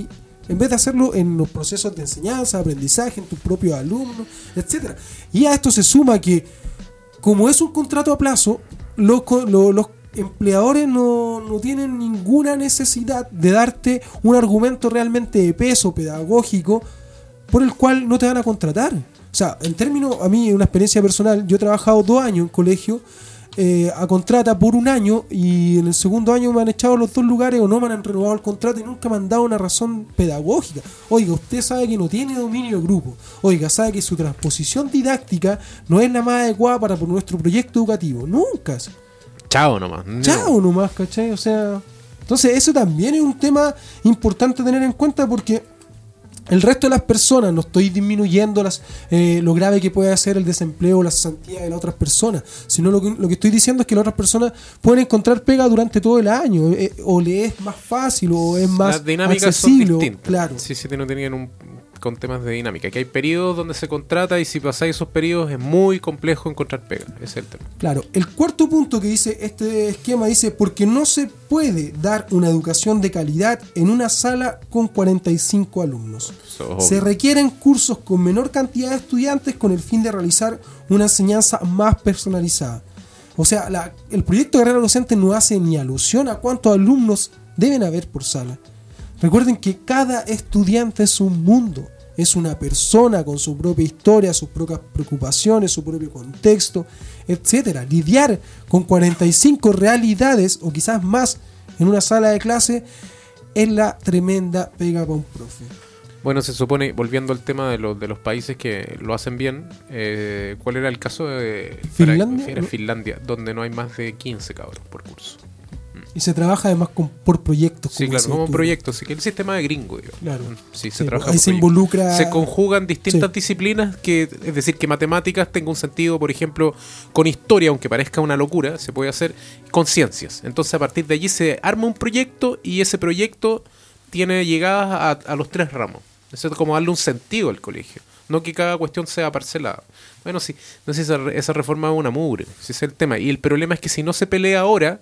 en vez de hacerlo en los procesos de enseñanza, aprendizaje, en tus propios alumnos, etcétera. Y a esto se suma que, como es un contrato a plazo, los, los, los empleadores no, no tienen ninguna necesidad de darte un argumento realmente de peso pedagógico por el cual no te van a contratar. O sea, en términos, a mí, una experiencia personal, yo he trabajado dos años en colegio eh, a contrata por un año, y en el segundo año me han echado los dos lugares o no me han renovado el contrato y nunca me han dado una razón pedagógica. Oiga, usted sabe que no tiene dominio de grupo. Oiga, sabe que su transposición didáctica no es la más adecuada para por nuestro proyecto educativo. Nunca. Chao nomás. Chao nomás, ¿cachai? O sea, entonces eso también es un tema importante tener en cuenta, porque el resto de las personas, no estoy disminuyendo las, eh, lo grave que puede ser el desempleo o la cesantía de las otras personas, sino lo que, lo que estoy diciendo es que las otras personas pueden encontrar pega durante todo el año, eh, o le es más fácil o es más las dinámicas accesible. Son distintas. Claro. Sí, sí, no tenían un con temas de dinámica, que hay periodos donde se contrata y si pasáis esos periodos es muy complejo encontrar pega. Ese es el tema. Claro, el cuarto punto que dice este esquema dice: porque no se puede dar una educación de calidad en una sala con cuarenta y cinco alumnos. Se requieren cursos con menor cantidad de estudiantes con el fin de realizar una enseñanza más personalizada. O sea, la, el proyecto de carrera docente no hace ni alusión a cuántos alumnos deben haber por sala. Recuerden que cada estudiante es un mundo, es una persona con su propia historia, sus propias preocupaciones, su propio contexto, etcétera. Lidiar con cuarenta y cinco realidades o quizás más en una sala de clase es la tremenda pega para un profe. Bueno, se supone, volviendo al tema de los de los países que lo hacen bien, eh, ¿cuál era el caso de Finlandia? Era Finlandia, donde no hay más de quince cabros por curso. Y se trabaja además con, por proyectos. Sí, claro, como proyectos. Sí, que el sistema de gringo, digo. Claro. Sí, se sí, trabaja ahí se involucra. Se conjugan distintas sí. disciplinas, que es decir, que matemáticas tenga un sentido, por ejemplo, con historia, aunque parezca una locura, se puede hacer con ciencias. Entonces, a partir de allí se arma un proyecto y ese proyecto tiene llegadas a, a los tres ramos. Eso es como darle un sentido al colegio. No que cada cuestión sea parcelada. Bueno, sí, no sé si esa, esa reforma es una mugre, ese es el tema. Y el problema es que si no se pelea ahora,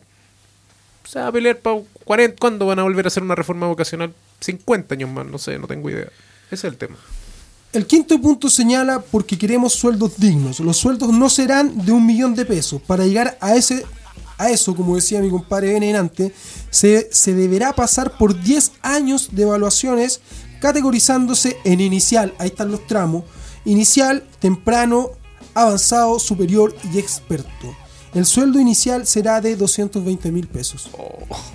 se va a pelear para cuarenta. ¿Cuándo van a volver a hacer una reforma vocacional? cincuenta años más, no sé, no tengo idea. Ese es el tema. El quinto punto señala: porque queremos sueldos dignos. Los sueldos no serán de un millón de pesos. Para llegar a ese a eso, como decía mi compadre Benenante, se, se deberá pasar por diez años de evaluaciones, categorizándose en inicial, ahí están los tramos: inicial, temprano, avanzado, superior y experto. El sueldo inicial será de doscientos veinte mil pesos. Oh,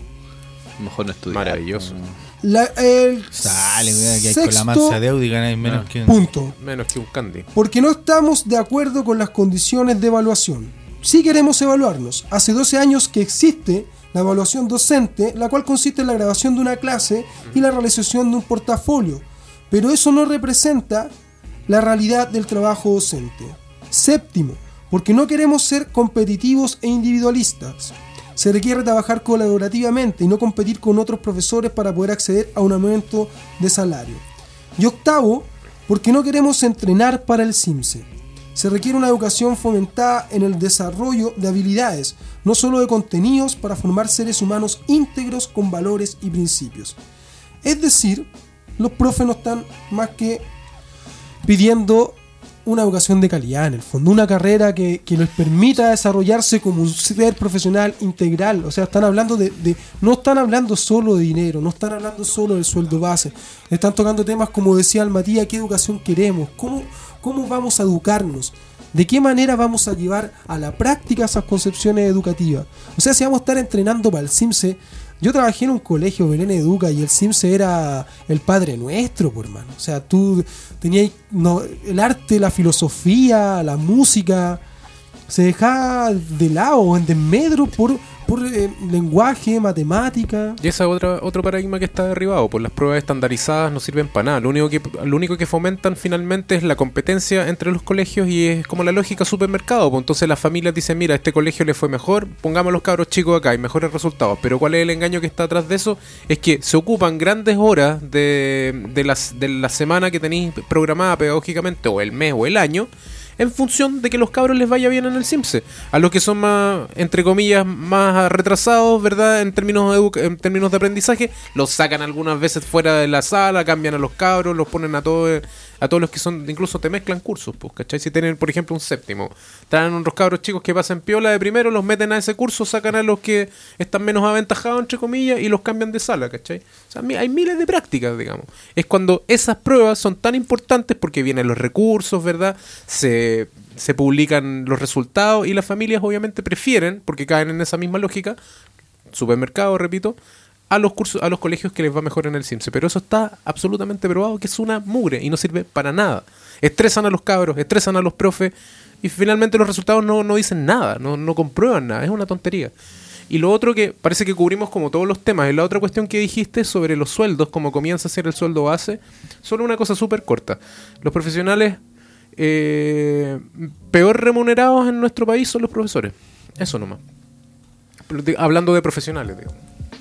mejor no estudiar. Maravilloso. La, el Sale, güey, que hay con la mansa deuda y ganáis menos ah, que... Punto. Menos que un candy. Porque no estamos de acuerdo con las condiciones de evaluación. Sí queremos evaluarnos. Hace doce años que existe la evaluación docente, la cual consiste en la grabación de una clase y la realización de un portafolio. Pero eso no representa la realidad del trabajo docente. Séptimo, porque no queremos ser competitivos e individualistas. Se requiere trabajar colaborativamente y no competir con otros profesores para poder acceder a un aumento de salario. Y octavo, porque no queremos entrenar para el CIMSE. Se requiere una educación fomentada en el desarrollo de habilidades, no solo de contenidos, para formar seres humanos íntegros con valores y principios. Es decir, los profes no están más que pidiendo una educación de calidad, en el fondo, una carrera que, que les permita desarrollarse como un ser profesional integral. O sea, están hablando de, de no están hablando solo de dinero, no están hablando solo del sueldo base, están tocando temas como decía el Matías: ¿qué educación queremos? ¿Cómo, cómo vamos a educarnos? ¿De qué manera vamos a llevar a la práctica esas concepciones educativas? O sea, si vamos a estar entrenando para el CIMSE. Yo trabajé en un colegio, Belén Educa, y el CIMSE era el Padre Nuestro, por hermano. O sea, tú tenías no, el arte, la filosofía, la música, se dejaba de lado, en desmedro por, por eh, lenguaje, matemática. Y ese es otro, otro paradigma que está derribado. Pues las pruebas estandarizadas no sirven para nada. Lo único que lo único que fomentan finalmente es la competencia entre los colegios, y es como la lógica supermercado. Pues entonces las familias dicen: mira, a este colegio le fue mejor, pongamos a los cabros chicos acá y mejores resultados. Pero ¿cuál es el engaño que está atrás de eso? Es que se ocupan grandes horas de, de, las, de la semana que tenéis programada pedagógicamente, o el mes o el año, en función de que los cabros les vaya bien en el CIMSE. A los que son más, entre comillas, más retrasados, ¿verdad? En términos de, educa- en términos de aprendizaje, los sacan algunas veces fuera de la sala, cambian a los cabros, los ponen a todos, a todos los que son, incluso te mezclan cursos, pues, ¿cachai? Si tienen, por ejemplo, un séptimo, traen unos cabros chicos que pasen piola de primero, los meten a ese curso, sacan a los que están menos aventajados, entre comillas, y los cambian de sala, ¿cachai? O sea, hay miles de prácticas, digamos. Es cuando esas pruebas son tan importantes porque vienen los recursos, ¿verdad? Se, se publican los resultados y las familias obviamente prefieren, porque caen en esa misma lógica, supermercado, repito, a los cursos, a los colegios que les va mejor en el CIMSE. Pero eso está absolutamente probado que es una mugre y no sirve para nada. Estresan a los cabros, estresan a los profes y finalmente los resultados no, no dicen nada, no, no comprueban nada, es una tontería. Y lo otro que parece que cubrimos como todos los temas, es la otra cuestión que dijiste sobre los sueldos, como comienza a ser el sueldo base, solo una cosa súper corta. Los profesionales eh, peor remunerados en nuestro país son los profesores. Eso nomás. Hablando de profesionales, digamos.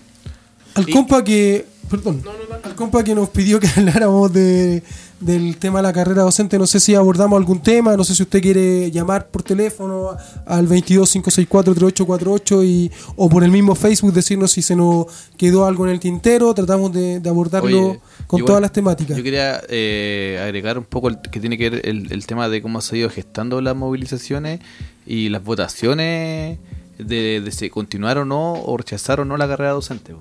Al y, compa que... Perdón. No, no, no. Al compa que nos pidió que habláramos de, del tema de la carrera docente, no sé si abordamos algún tema, no sé si usted quiere llamar por teléfono al veintidós, cinco seis cuatro, treinta y ocho cuarenta y ocho y, o por el mismo Facebook decirnos si se nos quedó algo en el tintero, tratamos de, de abordarlo. Oye, con igual, todas las temáticas. Yo quería eh, agregar un poco el, que tiene que ver el, el tema de cómo se ha ido gestando las movilizaciones y las votaciones de, de si continuar o no, o rechazar o no la carrera docente.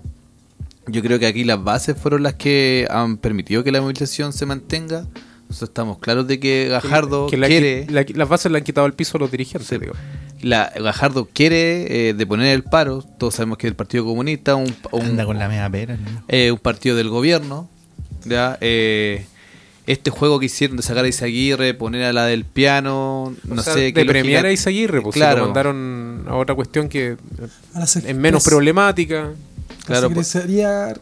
Yo creo que aquí las bases fueron las que han permitido que la movilización se mantenga. Nosotros estamos claros de que Gajardo que la, quiere... La, las bases le han quitado el piso a los dirigentes. Sí, digo. La, Gajardo quiere eh, deponer el paro. Todos sabemos que es el Partido Comunista, un, un, anda con la media pera, ¿no? eh, un partido del gobierno. ¿Ya? Eh, este juego que hicieron de sacar a Izaguirre, poner a la del piano, no o sea, sé... De premiar lógica... a Izaguirre, pues claro. Lo mandaron a otra cuestión que es menos problemática. Claro, la Secretaría,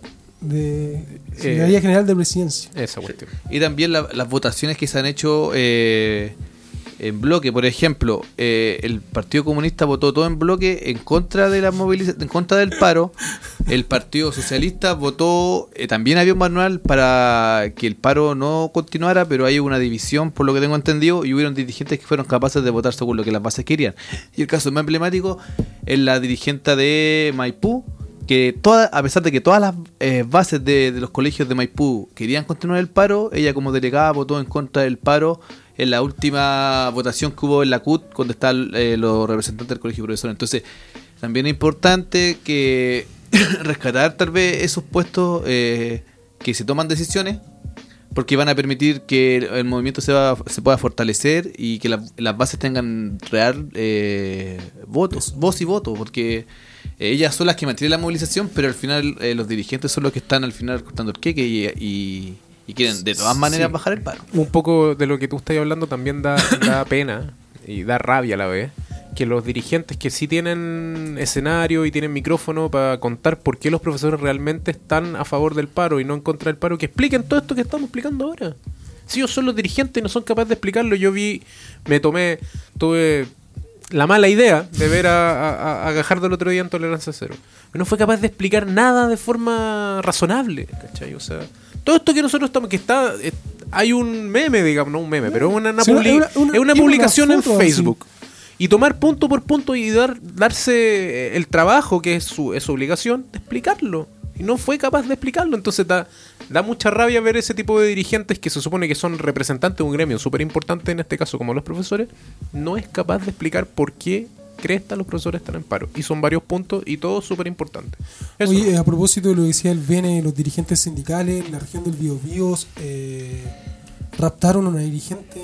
de, Secretaría eh, General de Presidencia. Esa cuestión. Y también la, las votaciones que se han hecho eh, en bloque. Por ejemplo, eh, el Partido Comunista votó todo en bloque en contra de la movilización, en contra del paro. El Partido Socialista votó, eh, también había un manual para que el paro no continuara, pero hay una división, por lo que tengo entendido, y hubieron dirigentes que fueron capaces de votar según lo que las bases querían. Y el caso más emblemático es la dirigente de Maipú, que toda, a pesar de que todas las eh, bases de, de los colegios de Maipú querían continuar el paro, ella como delegada votó en contra del paro en la última votación que hubo en la C U T, cuando están eh, los representantes del colegio de profesores. Entonces, también es importante que rescatar tal vez esos puestos eh, que se toman decisiones, porque van a permitir que el, el movimiento se, va, se pueda fortalecer y que la, las bases tengan real eh, votos, voz y voto, porque ellas son las que mantienen la movilización, pero al final eh, los dirigentes son los que están al final cortando el queque y, y, y quieren de todas maneras sí. bajar el paro. Un poco de lo que tú estás hablando también da, da pena y da rabia a la vez, que los dirigentes que sí tienen escenario y tienen micrófono para contar por qué los profesores realmente están a favor del paro y no en contra del paro, que expliquen todo esto que estamos explicando ahora. Si ellos son los dirigentes y no son capaces de explicarlo, yo vi, me tomé, tuve... la mala idea de ver a, a, a Gajardo el otro día en Tolerancia Cero. No fue capaz de explicar nada de forma razonable, ¿cachai? O sea, todo esto que nosotros estamos, que está, eh, hay un meme, digamos, no un meme, pero una, una, sí, publi- una, una, es una publicación una foto, en Facebook. Así. Y tomar punto por punto y dar darse el trabajo, que es su, es su obligación, de explicarlo. Y no fue capaz de explicarlo. Entonces da, da mucha rabia ver ese tipo de dirigentes que se supone que son representantes de un gremio súper importante, en este caso como los profesores, no es capaz de explicar por qué cresta los profesores están en paro. Y son varios puntos y todos súper importantes. Oye, a propósito de lo que decía el Bene, los dirigentes sindicales en la región del Biobío eh, raptaron a una dirigente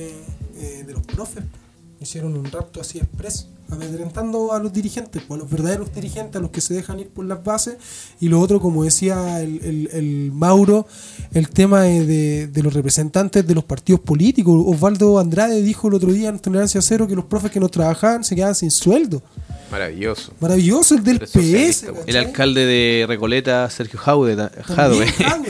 eh, de los profes. Hicieron un rapto así express, amedrentando a los dirigentes, pues a los verdaderos dirigentes, a los que se dejan ir por las bases. Y lo otro, como decía el, el, el Mauro, el tema de, de, de los representantes de los partidos políticos. Osvaldo Andrade dijo el otro día en Tolerancia Cero que los profes que no trabajaban se quedaban sin sueldo. Maravilloso. Maravilloso, el del P S. El alcalde de Recoleta, Sergio Jaude, Jadwe,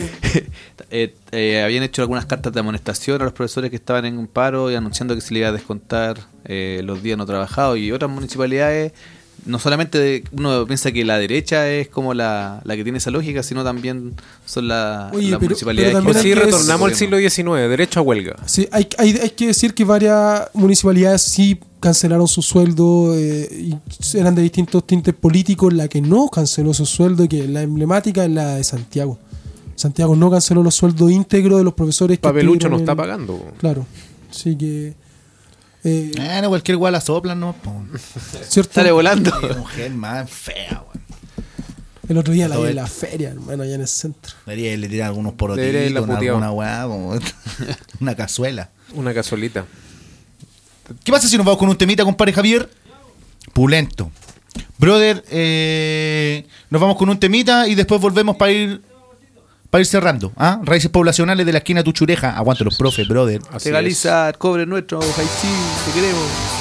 eh, eh, habían hecho algunas cartas de amonestación a los profesores que estaban en un paro y anunciando que se le iba a descontar eh, los días no trabajados, y otras municipalidades no solamente de- uno piensa que la derecha es como la, la que tiene esa lógica, sino también son la, Oye, las pero- municipalidades. pero también Pues hay sí, que- retornamos al siglo diecinueve, derecho a huelga. Sí, hay, hay, hay que decir que varias municipalidades sí cancelaron su sueldo eh, y eran de distintos tintes políticos. La que no canceló su sueldo, que la emblemática es la de Santiago. Santiago no canceló los sueldos íntegros de los profesores que Papelucho no estuvieron está en- pagando. Claro, así que eh, Bueno, cualquier guay la soplan, ¿no? Po. ¿cierto? Sale volando. Qué mujer más fea, weón. El otro día la vi Todo en el- la feria, hermano, allá en el centro. Debería le tirar algunos Debería porotitos, irla una, puteado. alguna weá, como una cazuela. Una cazuelita. ¿Qué pasa si nos vamos con un temita, compadre Javier? Pulento. Brother, eh, nos vamos con un temita y después volvemos para ir para ir cerrando. ¿Ah? Raíces poblacionales de la esquina Tuchureja. Aguante los profes, brother. Así Legalizar, cobre nuestro, Haití, te queremos.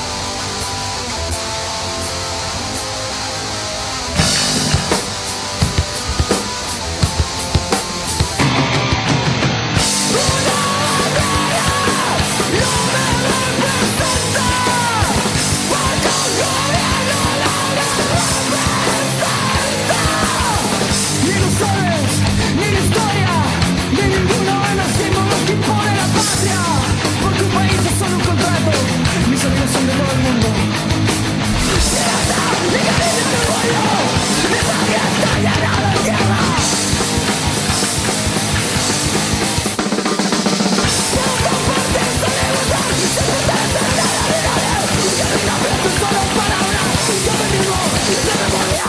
Ni los soles, ni la historia, de ninguno de los símbolos que impone la patria. Porque un país es solo un contrato, mis amigos son de todo el mundo. Libertad, mi cariño y mi orgullo, mi sangre está llena de tierra. Puedo compartir esta libertad, sin pertenecer a la de nadie. Que mi nombre es solo palabras, yo me mismo y de memoria.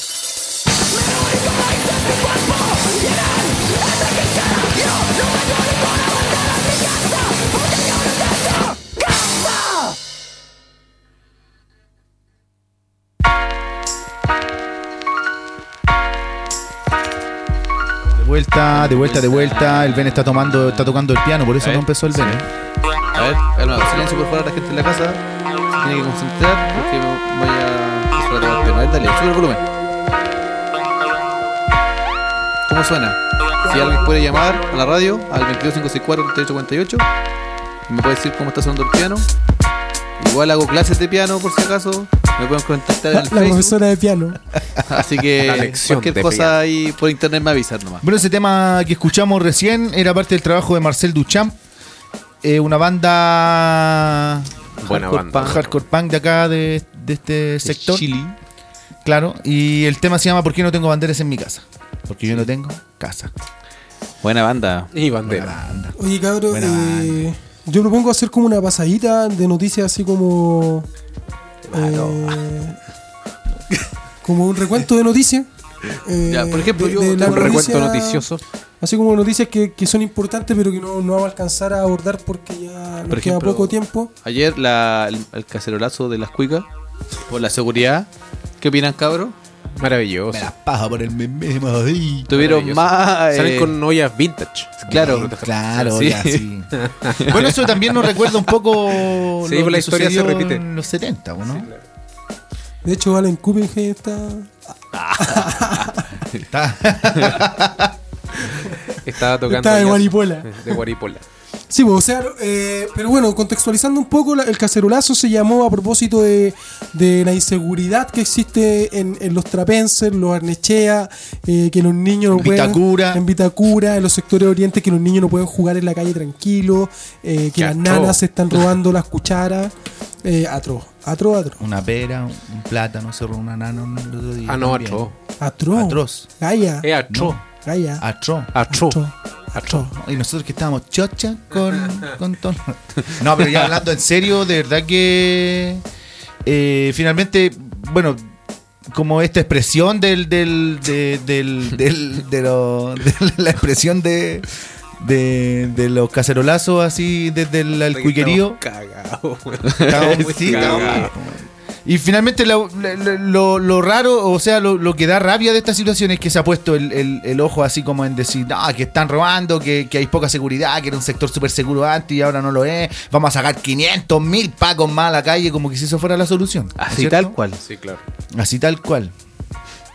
De vuelta, de vuelta, de vuelta. El Ben está tomando, está tocando el piano, por eso A ver. no empezó el Ben. ¿eh? A ver, calma, silencio por favor, la gente en la casa. Se tiene que concentrar porque me voy a empezar a tocar el piano. A ver, dale, sube el volumen. ¿Cómo suena? Si alguien puede llamar a la radio al veintidós cinco sesenta y cuatro treinta y ocho cuarenta y ocho y me puede decir cómo está sonando el piano. Igual hago clases de piano por si acaso. Me pueden contactar en La, el la Facebook. profesora de piano. Así La que lección cualquier de cosa piano. ahí por internet me avisan nomás. Bueno, ese tema que escuchamos recién era parte del trabajo de Marcel Duchamp, eh, una banda Buena hardcore banda. punk, hardcore punk de acá, de, de este sector. Chile. Claro, y el tema se llama ¿Por qué no tengo banderas en mi casa? Porque yo no tengo casa. Buena banda. Y Buena bandera. banda. Oye, cabrón, Buena eh, yo propongo hacer como una pasadita de noticias así como... eh, como un recuento de noticias. eh, Ya, por ejemplo, yo la tengo Un recuento noticia- noticioso. Así como noticias que, que son importantes pero que no, no vamos a alcanzar a abordar porque ya nos Por queda ejemplo, poco tiempo. Ayer la, el, el cacerolazo de las cuicas por la seguridad. ¿Qué opinan, cabros? Maravilloso. Me la paja por el meme ahí. Tuvieron Maravilloso. más. Salen eh, con ollas vintage. Claro, Claro, Sí. ya, sí. Bueno, eso también nos recuerda un poco Sí, lo pues que la historia se sucedió repite. en los setenta, ¿o ¿no? De hecho, Allen Copenhagen está... Está- Estaba tocando. Está de jazz. Guaripola. De Guaripola. Sí, pues, o sea, eh, pero bueno, contextualizando un poco, la- el cacerolazo se llamó a propósito de, de la inseguridad que existe en, en los trapenses, los Arnechea, eh, que los niños no En pueden... Vitacura. En Vitacura, en los sectores orientes, que los niños no pueden jugar en la calle tranquilo, eh, que Qué las atroz. nanas se están robando las cucharas. Eh, atroz, atroz, atroz. una pera, un, un plátano, se robó una nana el otro día Ah, no, también. atroz. Atroz. Atroz. Gaya. Es atroz. Gaya. Atroz. Atroz. Atroz. Atroz. Y nosotros que estábamos chocha con, con todo. No, pero ya hablando en serio, de verdad que eh, finalmente, bueno, como esta expresión del, del, de, del, del- de, lo- de la expresión de, de, de los cacerolazos así desde el, el cuiquerío. Cagado. Estábamos muy- sí, Cagado. estábamos- Y finalmente lo, lo- lo- lo raro, o sea, lo, lo que da rabia de esta situación es que se ha puesto el, el- el ojo así como en decir, no, que están robando, que, que hay poca seguridad, que era un sector súper seguro antes y ahora no lo es. Vamos a sacar quinientos mil pacos más a la calle como que si eso fuera la solución. ¿no es así cierto? tal cual. Sí, claro. Así tal cual.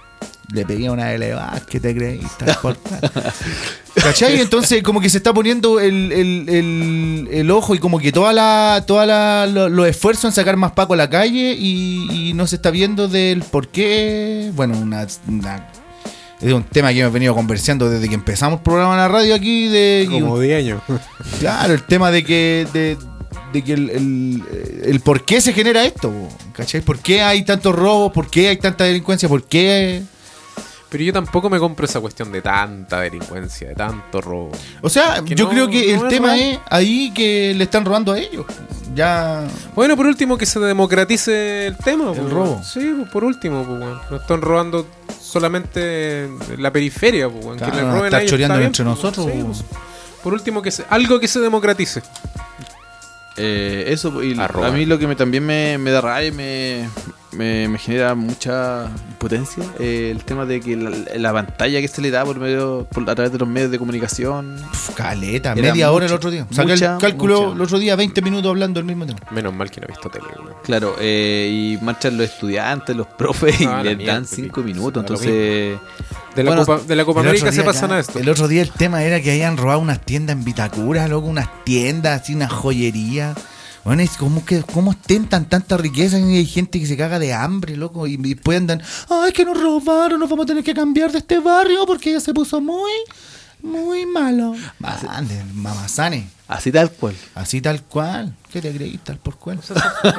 Le pegué una elevada, que te creí, tal por tal. ¿Cachai? Entonces como que se está poniendo el, el, el, el ojo y como que toda la, toda la, lo- los esfuerzos en sacar más Paco a la calle y, y no se está viendo del por qué. Bueno, una, una- es un tema que hemos venido conversando desde que empezamos el programa en la radio aquí. De, Como diez años. Claro, el tema de que de, de que el, el, el por qué se genera esto, po, ¿cachai? ¿Por qué hay tantos robos? ¿Por qué hay tanta delincuencia? ¿Por qué? Pero yo tampoco me compro esa cuestión de tanta delincuencia, de tanto robo. O sea, Que yo no- creo que no el es tema real. es ahí que le están robando a ellos. Ya. Bueno, por último, que se democratice el tema. El pues, robo. weón. Sí, pues, por último, pues, weón. No están robando solamente en la periferia, pues, weón. Claro, que le van a roben estar a ellos, choreando está bien, entre pues, nosotros, sí, weón. pues. Por último, que se, algo que se democratice. Eh, eso, y A a, robar. mí lo que me, también me, me da rabia y me, me, me genera mucha impotencia, eh, el tema de que la, la pantalla que se le da por medio por, a través de los medios de comunicación. Pf, caleta, Era media hora mucha, el otro día. Saca mucha, el cálculo mucha. el otro día, veinte minutos hablando del mismo tema. Menos mal que no he visto tele, weón. Claro, eh, y marchan los estudiantes, los profes, y Ah, la les mierda, dan cinco sí, minutos. da lo Entonces, De la, bueno, Copa, de la Copa El otro América se día pasan acá- a esto. El otro día el tema era que hayan robado unas tiendas en Vitacura, loco, unas tiendas, así, una joyería. Bueno, es como que cómo ostentan tanta riqueza y hay gente que se caga de hambre, loco, y, y pueden dar, ay, que nos robaron, nos vamos a tener que cambiar de este barrio porque ya se puso muy, muy malo. Mande, mamazane. así tal cual. Así tal cual. ¿Qué te creí? Tal por cual. Eso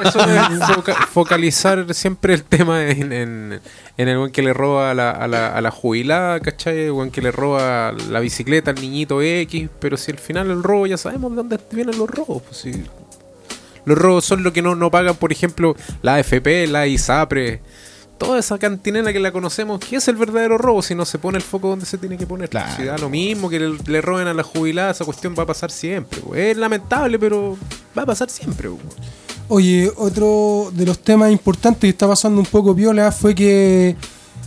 es foca- focalizar siempre el tema en, en, en el buen que le roba a la, a la, a la jubilada, ¿cachai? El buen que le roba la bicicleta al niñito X, pero si al final el robo ya sabemos de dónde vienen los robos. Pues si los robos son lo que no, no pagan, por ejemplo, la A F P, la ISAPRE, toda esa cantinela que la conocemos, ¿qué es el verdadero robo si no se pone el foco donde se tiene que poner? Claro. Si da lo mismo que le, le roben a la jubilada, esa cuestión va a pasar siempre. Pues. Es lamentable, pero va a pasar siempre. Pues. Oye, otro de los temas importantes que está pasando un poco viola fue que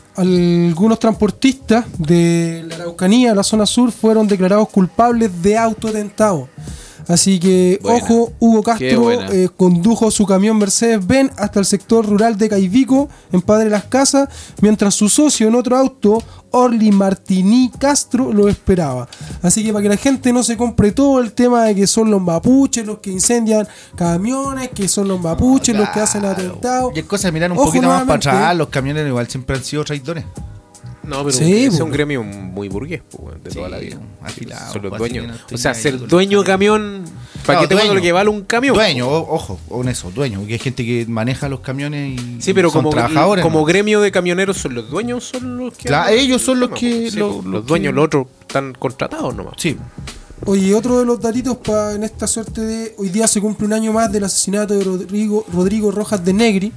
algunos transportistas de la Araucanía, la zona sur, fueron declarados culpables de autoatentado. Así que, Buena. ojo, Hugo Qué Castro buena. eh, condujo su camión Mercedes-Benz hasta el sector rural de Caivico, en Padre Las Casas, mientras su socio en otro auto, Orly Martini Castro, lo esperaba. Así que para que la gente no se compre todo el tema de que son los mapuches los que incendian camiones, que son los mapuches los que hacen atentados. Y es cosa de mirar un Ojo, poquito más para nuevamente. atrás. Los camioneros igual siempre han sido traidores. No, pero Sí, ese es po. un gremio muy burgués, po, weón, de Sí, toda la vida. afilado, Son los pues, dueños. así que no estoy O sea, ahí ser con los dueño camiones. camión, ¿para Claro, qué te cuento dueño. lo que vale un camión? Dueño, o- ojo, con eso, dueño. Que hay gente que maneja los camiones y Sí, pero son como, trabajadores. como ¿no? gremio de camioneros son los dueños, son los que... Claro, hacen ellos son el los tema, que- po. Sí, lo- po, lo los que- dueños, los otros están contratados nomás. Sí. Oye, otro de los datitos para en esta suerte de hoy día se cumple un año más del asesinato de Rodrigo, Rodrigo Rojas de Negri,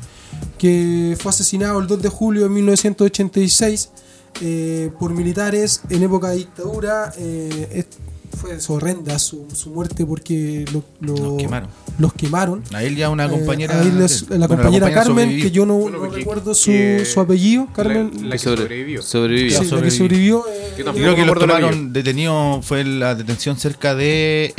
que fue asesinado el dos de julio de mil novecientos ochenta y seis eh, por militares en época de dictadura. Eh, es- fue horrenda su, su muerte porque lo- lo- Los quemaron. los quemaron. A él ya una Eh, compañera. a él les- de- la bueno, compañera Carmen, sobrevivió. que yo no, Bueno, no porque- recuerdo su, que- su apellido, Carmen. La, la que Sobre- sobrevivió. Sobrevivió. Sí, la que sobrevivió. sobrevivió. eh, Yo tampoco Creo que me lo acuerdo el tomaron detenido, fue la detención cerca de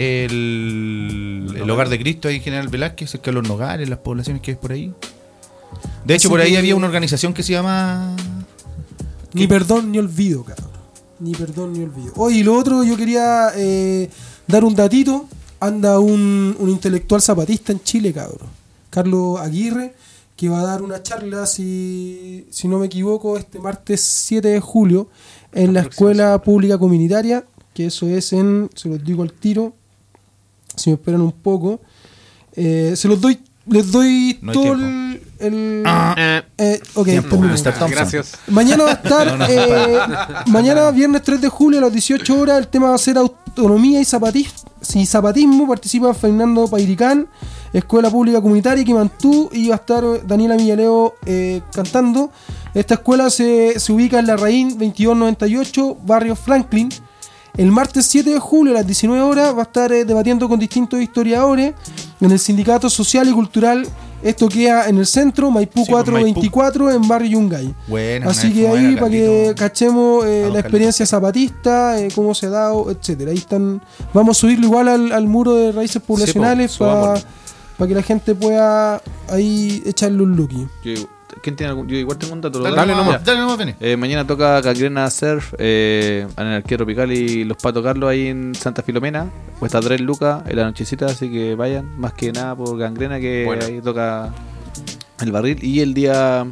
el, el Hogar de Cristo, ahí en General Velázquez, cerca de los Nogales, las poblaciones que hay por ahí. De hecho, Así por ahí que- había una organización que se llama... Ni perdón ni olvido, cabrón. Ni perdón ni olvido. Oye, y lo otro, yo quería eh, dar un datito. Anda un, un intelectual zapatista en Chile, cabrón. Carlos Aguirre, que va a dar una charla, si, si no me equivoco, este martes siete de julio en la Escuela Pública Comunitaria, que eso es en, se los digo al tiro, si me esperan un poco. Eh, se los doy, les doy No hay todo tiempo. el... el Ah. eh, ok, Tiempo, termino. mister Thompson. Gracias. Mañana va a estar, No, no, eh, mañana viernes tres de julio a las dieciocho horas, el tema va a ser autonomía y zapatismo. Y zapatismo, participa Fernando Pairicán, Escuela Pública Comunitaria Quimantú, y va a estar Daniela Villaleo eh, cantando. Esta escuela se, se ubica en la Raín veintidós noventa y ocho, barrio Franklin. El martes siete de julio a las diecinueve horas va a estar eh, debatiendo con distintos historiadores en el Sindicato Social y Cultural. Esto queda en el centro, Maipú Sí, por cuatrocientos veinticuatro, en barrio Yungay. Buena, Así una que vez fuimos a ahí ver a para que Carlito. cachemos eh, Vamos, la experiencia zapatista, eh, cómo se ha dado, etcétera. Ahí están. Vamos a subirlo igual al, al muro de raíces poblacionales para subámoslo. que la gente pueda ahí echarle un lookie. Yo ¿Quién tiene algún? Yo igual tengo un dato. Dale, dale nomás, Ya. dale nomás, Vene. Eh, mañana toca Gangrena Surf, eh, Anarquía Tropical y Los Patos Carlos ahí en Santa Filomena. Cuesta tres lucas en la nochecita, así que vayan. Más que nada por Gangrena, que Bueno. ahí toca el barril. Y el día...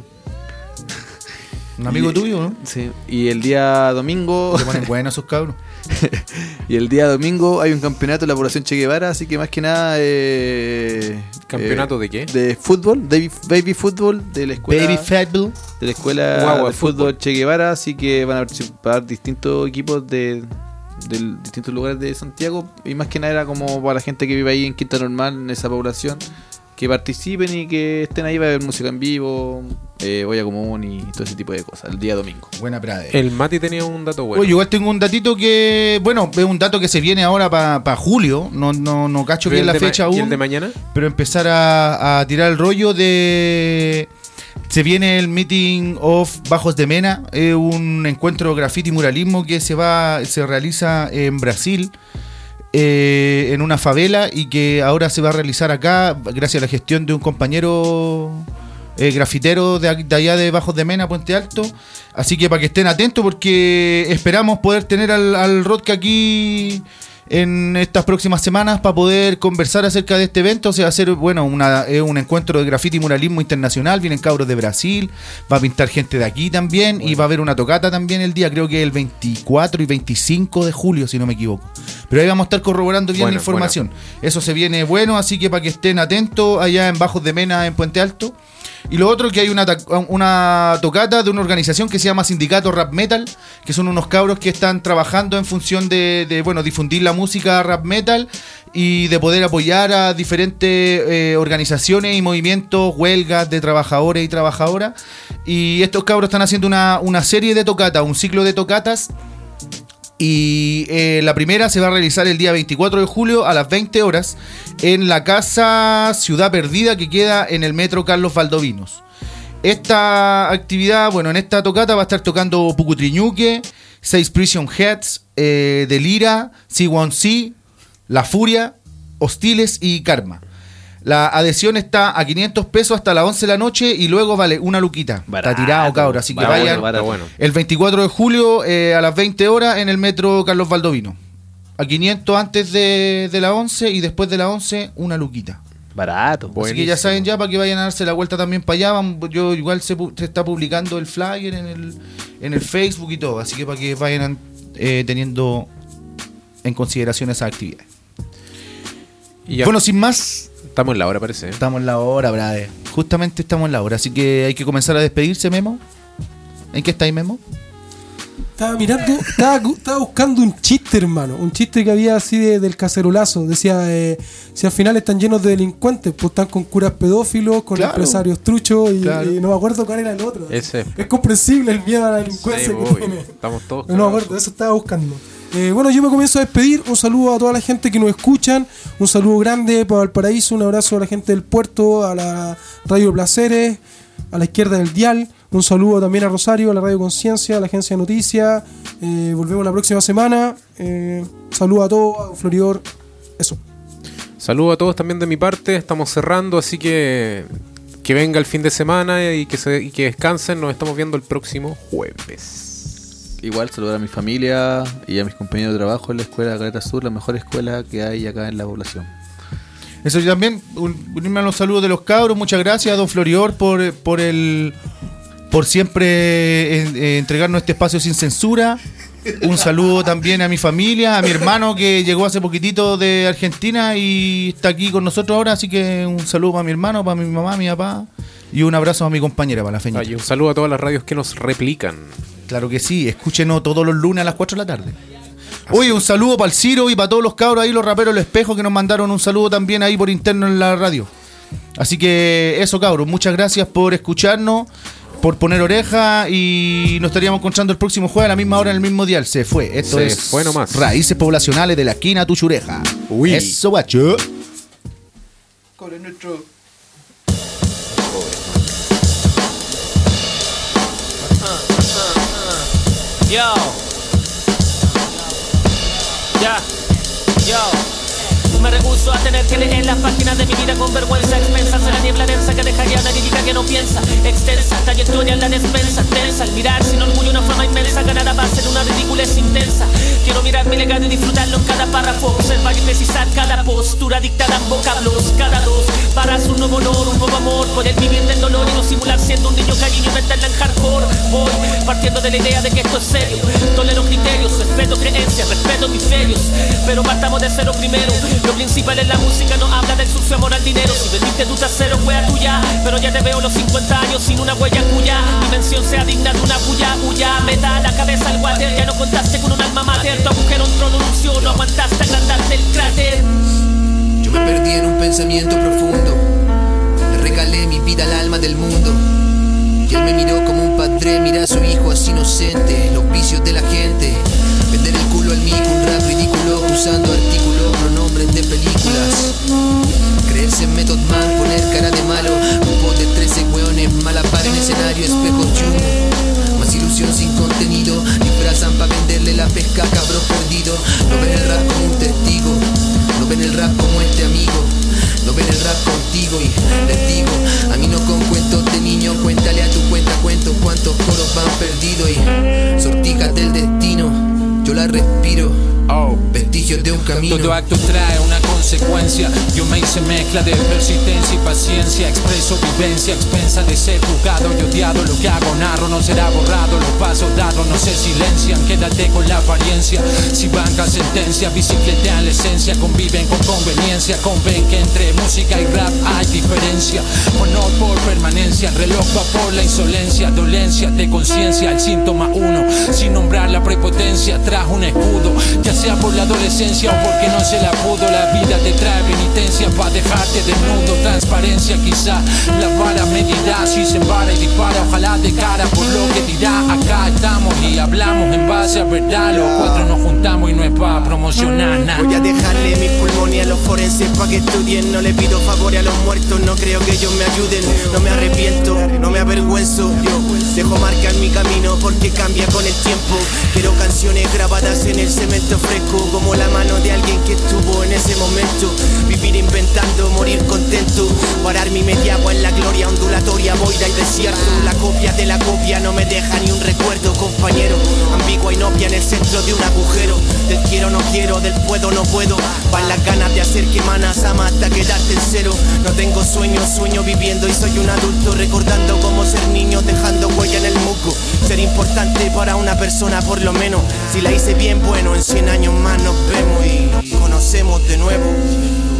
Un amigo y- tuyo, ¿no? Sí. Y el día domingo... Se ponen buenos esos cabros. Y el día domingo hay un campeonato de la población Che Guevara, así que más que nada... Eh, ¿Campeonato eh, de qué? De fútbol, baby, baby fútbol, de la escuela... Baby Fatbull. de la escuela Guagua, de fútbol, fútbol. Che Guevara, así que van a participar distintos equipos de, de distintos lugares de Santiago, y más que nada era como para la gente que vive ahí en Quinta Normal, en esa población, que participen y que estén ahí. Va a haber música en vivo, eh, olla común y todo ese tipo de cosas el día domingo. Buena pradera. El Mati tenía un dato bueno. Oye, igual tengo un datito que, bueno, es un dato que se viene ahora para pa julio, no, no, no cacho ¿Y bien el la de ma- fecha ¿Y aún, el de mañana? pero empezar a, a tirar el rollo de... Se viene el Meeting of Bajos de Mena, es un encuentro de graffiti y muralismo que se va se realiza en Brasil, eh, en una favela, y que ahora se va a realizar acá gracias a la gestión de un compañero eh, grafitero de, de allá de Bajos de Mena, Puente Alto. Así que para que estén atentos, porque esperamos poder tener al, al Rodka aquí en estas próximas semanas para poder conversar acerca de este evento. Se va a hacer, bueno, una, es un encuentro de graffiti y muralismo internacional. Vienen cabros de Brasil, va a pintar gente de aquí también, bueno. Y va a haber una tocata también el día, creo que el veinticuatro y veinticinco de julio, si no me equivoco. Pero ahí vamos a estar corroborando bien Bueno, la información. Bueno. Eso se viene bueno, así que para que estén atentos allá en Bajos de Mena, en Puente Alto. Y lo otro, que hay una, una tocata de una organización que se llama Sindicato Rap Metal, que son unos cabros que están trabajando en función de, de bueno, difundir la música rap metal y de poder apoyar a diferentes eh, organizaciones y movimientos, huelgas de trabajadores y trabajadoras. Y estos cabros están haciendo una, una serie de tocatas, un ciclo de tocatas. Y eh, la primera se va a realizar el día veinticuatro de julio a las veinte horas en la Casa Ciudad Perdida, que queda en el metro Carlos Valdovinos. Esta actividad, bueno, en esta tocata va a estar tocando Pucutriñuque, Seis Prison Heads, eh, Delira, C uno C, La Furia, Hostiles y Karma. La adhesión está a quinientos pesos hasta las once de la noche y luego vale una luquita. Barato, está tirado, cabrón. Así que barato, vayan barato. Bueno. el veinticuatro de julio eh, a las veinte horas en el metro Carlos Valdovino. A quinientos antes de, de las once y después de las once una luquita. Barato. Así Buenísimo. que ya saben, ya para que vayan a darse la vuelta también para allá. Vamos, yo igual se, pu- se está publicando el flyer en el, en el Facebook y todo. Así que para que vayan eh, teniendo en consideración esa actividad. Y ya Bueno, sin más, estamos en la hora, parece. ¿eh? estamos en la hora, brother. Justamente estamos en la hora. Así que hay que comenzar a despedirse, Memo. ¿En qué estáis, Memo? Estaba mirando, estaba, estaba buscando un chiste, hermano. Un chiste que había así de, del cacerolazo. Decía, eh, si al final están llenos de delincuentes, pues están con curas pedófilos, con Claro. empresarios truchos y, Claro. y no me acuerdo cuál era el otro. Ese. Es comprensible el miedo a la delincuencia Sí, que obvio. tiene. Estamos todos No me acuerdo, eso estaba buscando. Eh, bueno, yo me comienzo a despedir. Un saludo a toda la gente que nos escuchan. Un saludo grande para Valparaíso. Un abrazo a la gente del puerto, a la Radio Placeres, a la izquierda del dial. Un saludo también a Rosario, a la Radio Conciencia, a la Agencia de Noticias. Eh, volvemos la próxima semana. Eh, saludo a todos, a Floridor. Eso. Saludos a todos también de mi parte. Estamos cerrando, así que que venga el fin de semana y que, se, y que descansen. Nos estamos viendo el próximo jueves. Igual saludar a mi familia y a mis compañeros de trabajo en la escuela Caleta Sur, la mejor escuela que hay acá en la población. Eso yo también, un- unirme a los saludos de los cabros. Muchas gracias a don Floridor por, por el por siempre eh, eh, entregarnos este espacio sin censura. Un saludo también a mi familia, a mi hermano que llegó hace poquitito de Argentina y está aquí con nosotros ahora. Así que un saludo para mi hermano, para mi mamá, mi papá, y un abrazo a mi compañera, para la Feñita. Ah, y un saludo a todas las radios que nos replican. Claro que sí, escúchenos todos los lunes a las cuatro de la tarde. Oye, un saludo para el Ciro y para todos los cabros ahí, los raperos del Espejo, que nos mandaron un saludo también ahí por interno en la radio. Así que eso, cabros, muchas gracias por escucharnos, por poner oreja, y nos estaríamos encontrando el próximo jueves a la misma hora en el mismo dial. Se fue, esto Se es fue nomás. Raíces Poblacionales de la esquina Tuchureja. Uy. Eso, guacho. Yo. Yeah. Yo. Me rehuso a tener que leer las páginas de mi vida con vergüenza. Expensas en la niebla densa que dejaría una lírica que no piensa. Extensa, trayectoria en la despensa. Tensa, al mirar sin orgullo una fama inmensa. Ganar a base de una ridiculez intensa. Quiero mirar mi legado y disfrutarlo en cada párrafo. Observar y precisar cada postura dictada en vocablos. Cada dos barras un nuevo honor, un nuevo amor. Poder vivir del dolor y no simular siendo un niño cariño y meterla en hardcore. Voy partiendo de la idea de que esto es serio. Tolero criterios, respeto creencias, respeto misterios. Pero partamos de cero primero. Lo principal en la música no habla del sucio amor al dinero. Si vendiste tu trasero, wea tuya. Pero ya te veo los cincuenta años sin una huella cuya mi mención sea digna de una bulla, bulla. Meta la cabeza al water, ya no contaste con un alma mater. Tu agujero entró en ilusión, no aguantaste agrandarte el cráter. Yo me perdí en un pensamiento profundo. Le regalé mi vida al alma del mundo. Y él me miró como un padre mira a su hijo así inocente. Los vicios de la gente, vender el culo al mico, un rap ridículo usando artículos, pronombres de películas. Creerse en Method Man, poner cara de malo. Grupos de trece hueones, malabar en escenario, espejo chum. Más ilusión sin contenido, disfrazan pa' venderle la pesca, cabrón perdido. No ven el rap como un testigo, no ven el rap como este amigo. No ven el rap contigo y les digo, a mí no con cuentos de niño, cuéntale a tu cuenta cuentos cuántos coros van perdidos. Y sortijas del destino, yo la respiro, oh. Vestigios de un camino. Todo acto trae una consecuencia. Yo me hice mezcla de persistencia y paciencia. Expreso vivencia, expensa de ser juzgado y odiado. Lo que hago narro no será borrado. Los pasos dados no se silencian. Quédate con la apariencia. Si bancan sentencia, bicicletean la esencia. Conviven con conveniencia. Conven que entre música y rap hay diferencia. Honor por permanencia. El reloj va por la insolencia. Dolencia de conciencia. El síntoma uno. Sin nombrar la prepotencia. Tras un escudo. Ya sea por la adolescencia o porque no se la pudo. La vida te trae penitencia para dejarte desnudo. Transparencia quizá la vara medirá. Si se embara y dispara, ojalá de cara por lo que dirá. Acá estamos y hablamos en base a verdad. Los cuatro nos juntamos y no es para promocionar nada. Voy a dejarle mis pulmones a los forenses pa' que estudien. No le pido favores a los muertos, no creo que ellos me ayuden. No me arrepiento, no me avergüenzo. Yo dejo marcar mi camino porque cambia con el tiempo. Quiero canciones grabadas en el cemento fresco, como la mano de alguien que estuvo en ese momento. Vivir inventando, morir contento. Parar mi media agua en la gloria ondulatoria, boira y desierto. La copia de la copia no me deja ni un recuerdo, compañero. Ambigua y novia en el centro de un agujero. Del quiero no quiero, del puedo no puedo. Van las ganas de hacer que manas ama hasta quedarte en cero. No tengo sueño, sueño viviendo y soy un adulto recordando cómo ser niño, dejando huella en el musgo. Ser importante para una persona por lo menos. Si la hice bien, bueno, en cien años más nos vemos y conocemos de nuevo.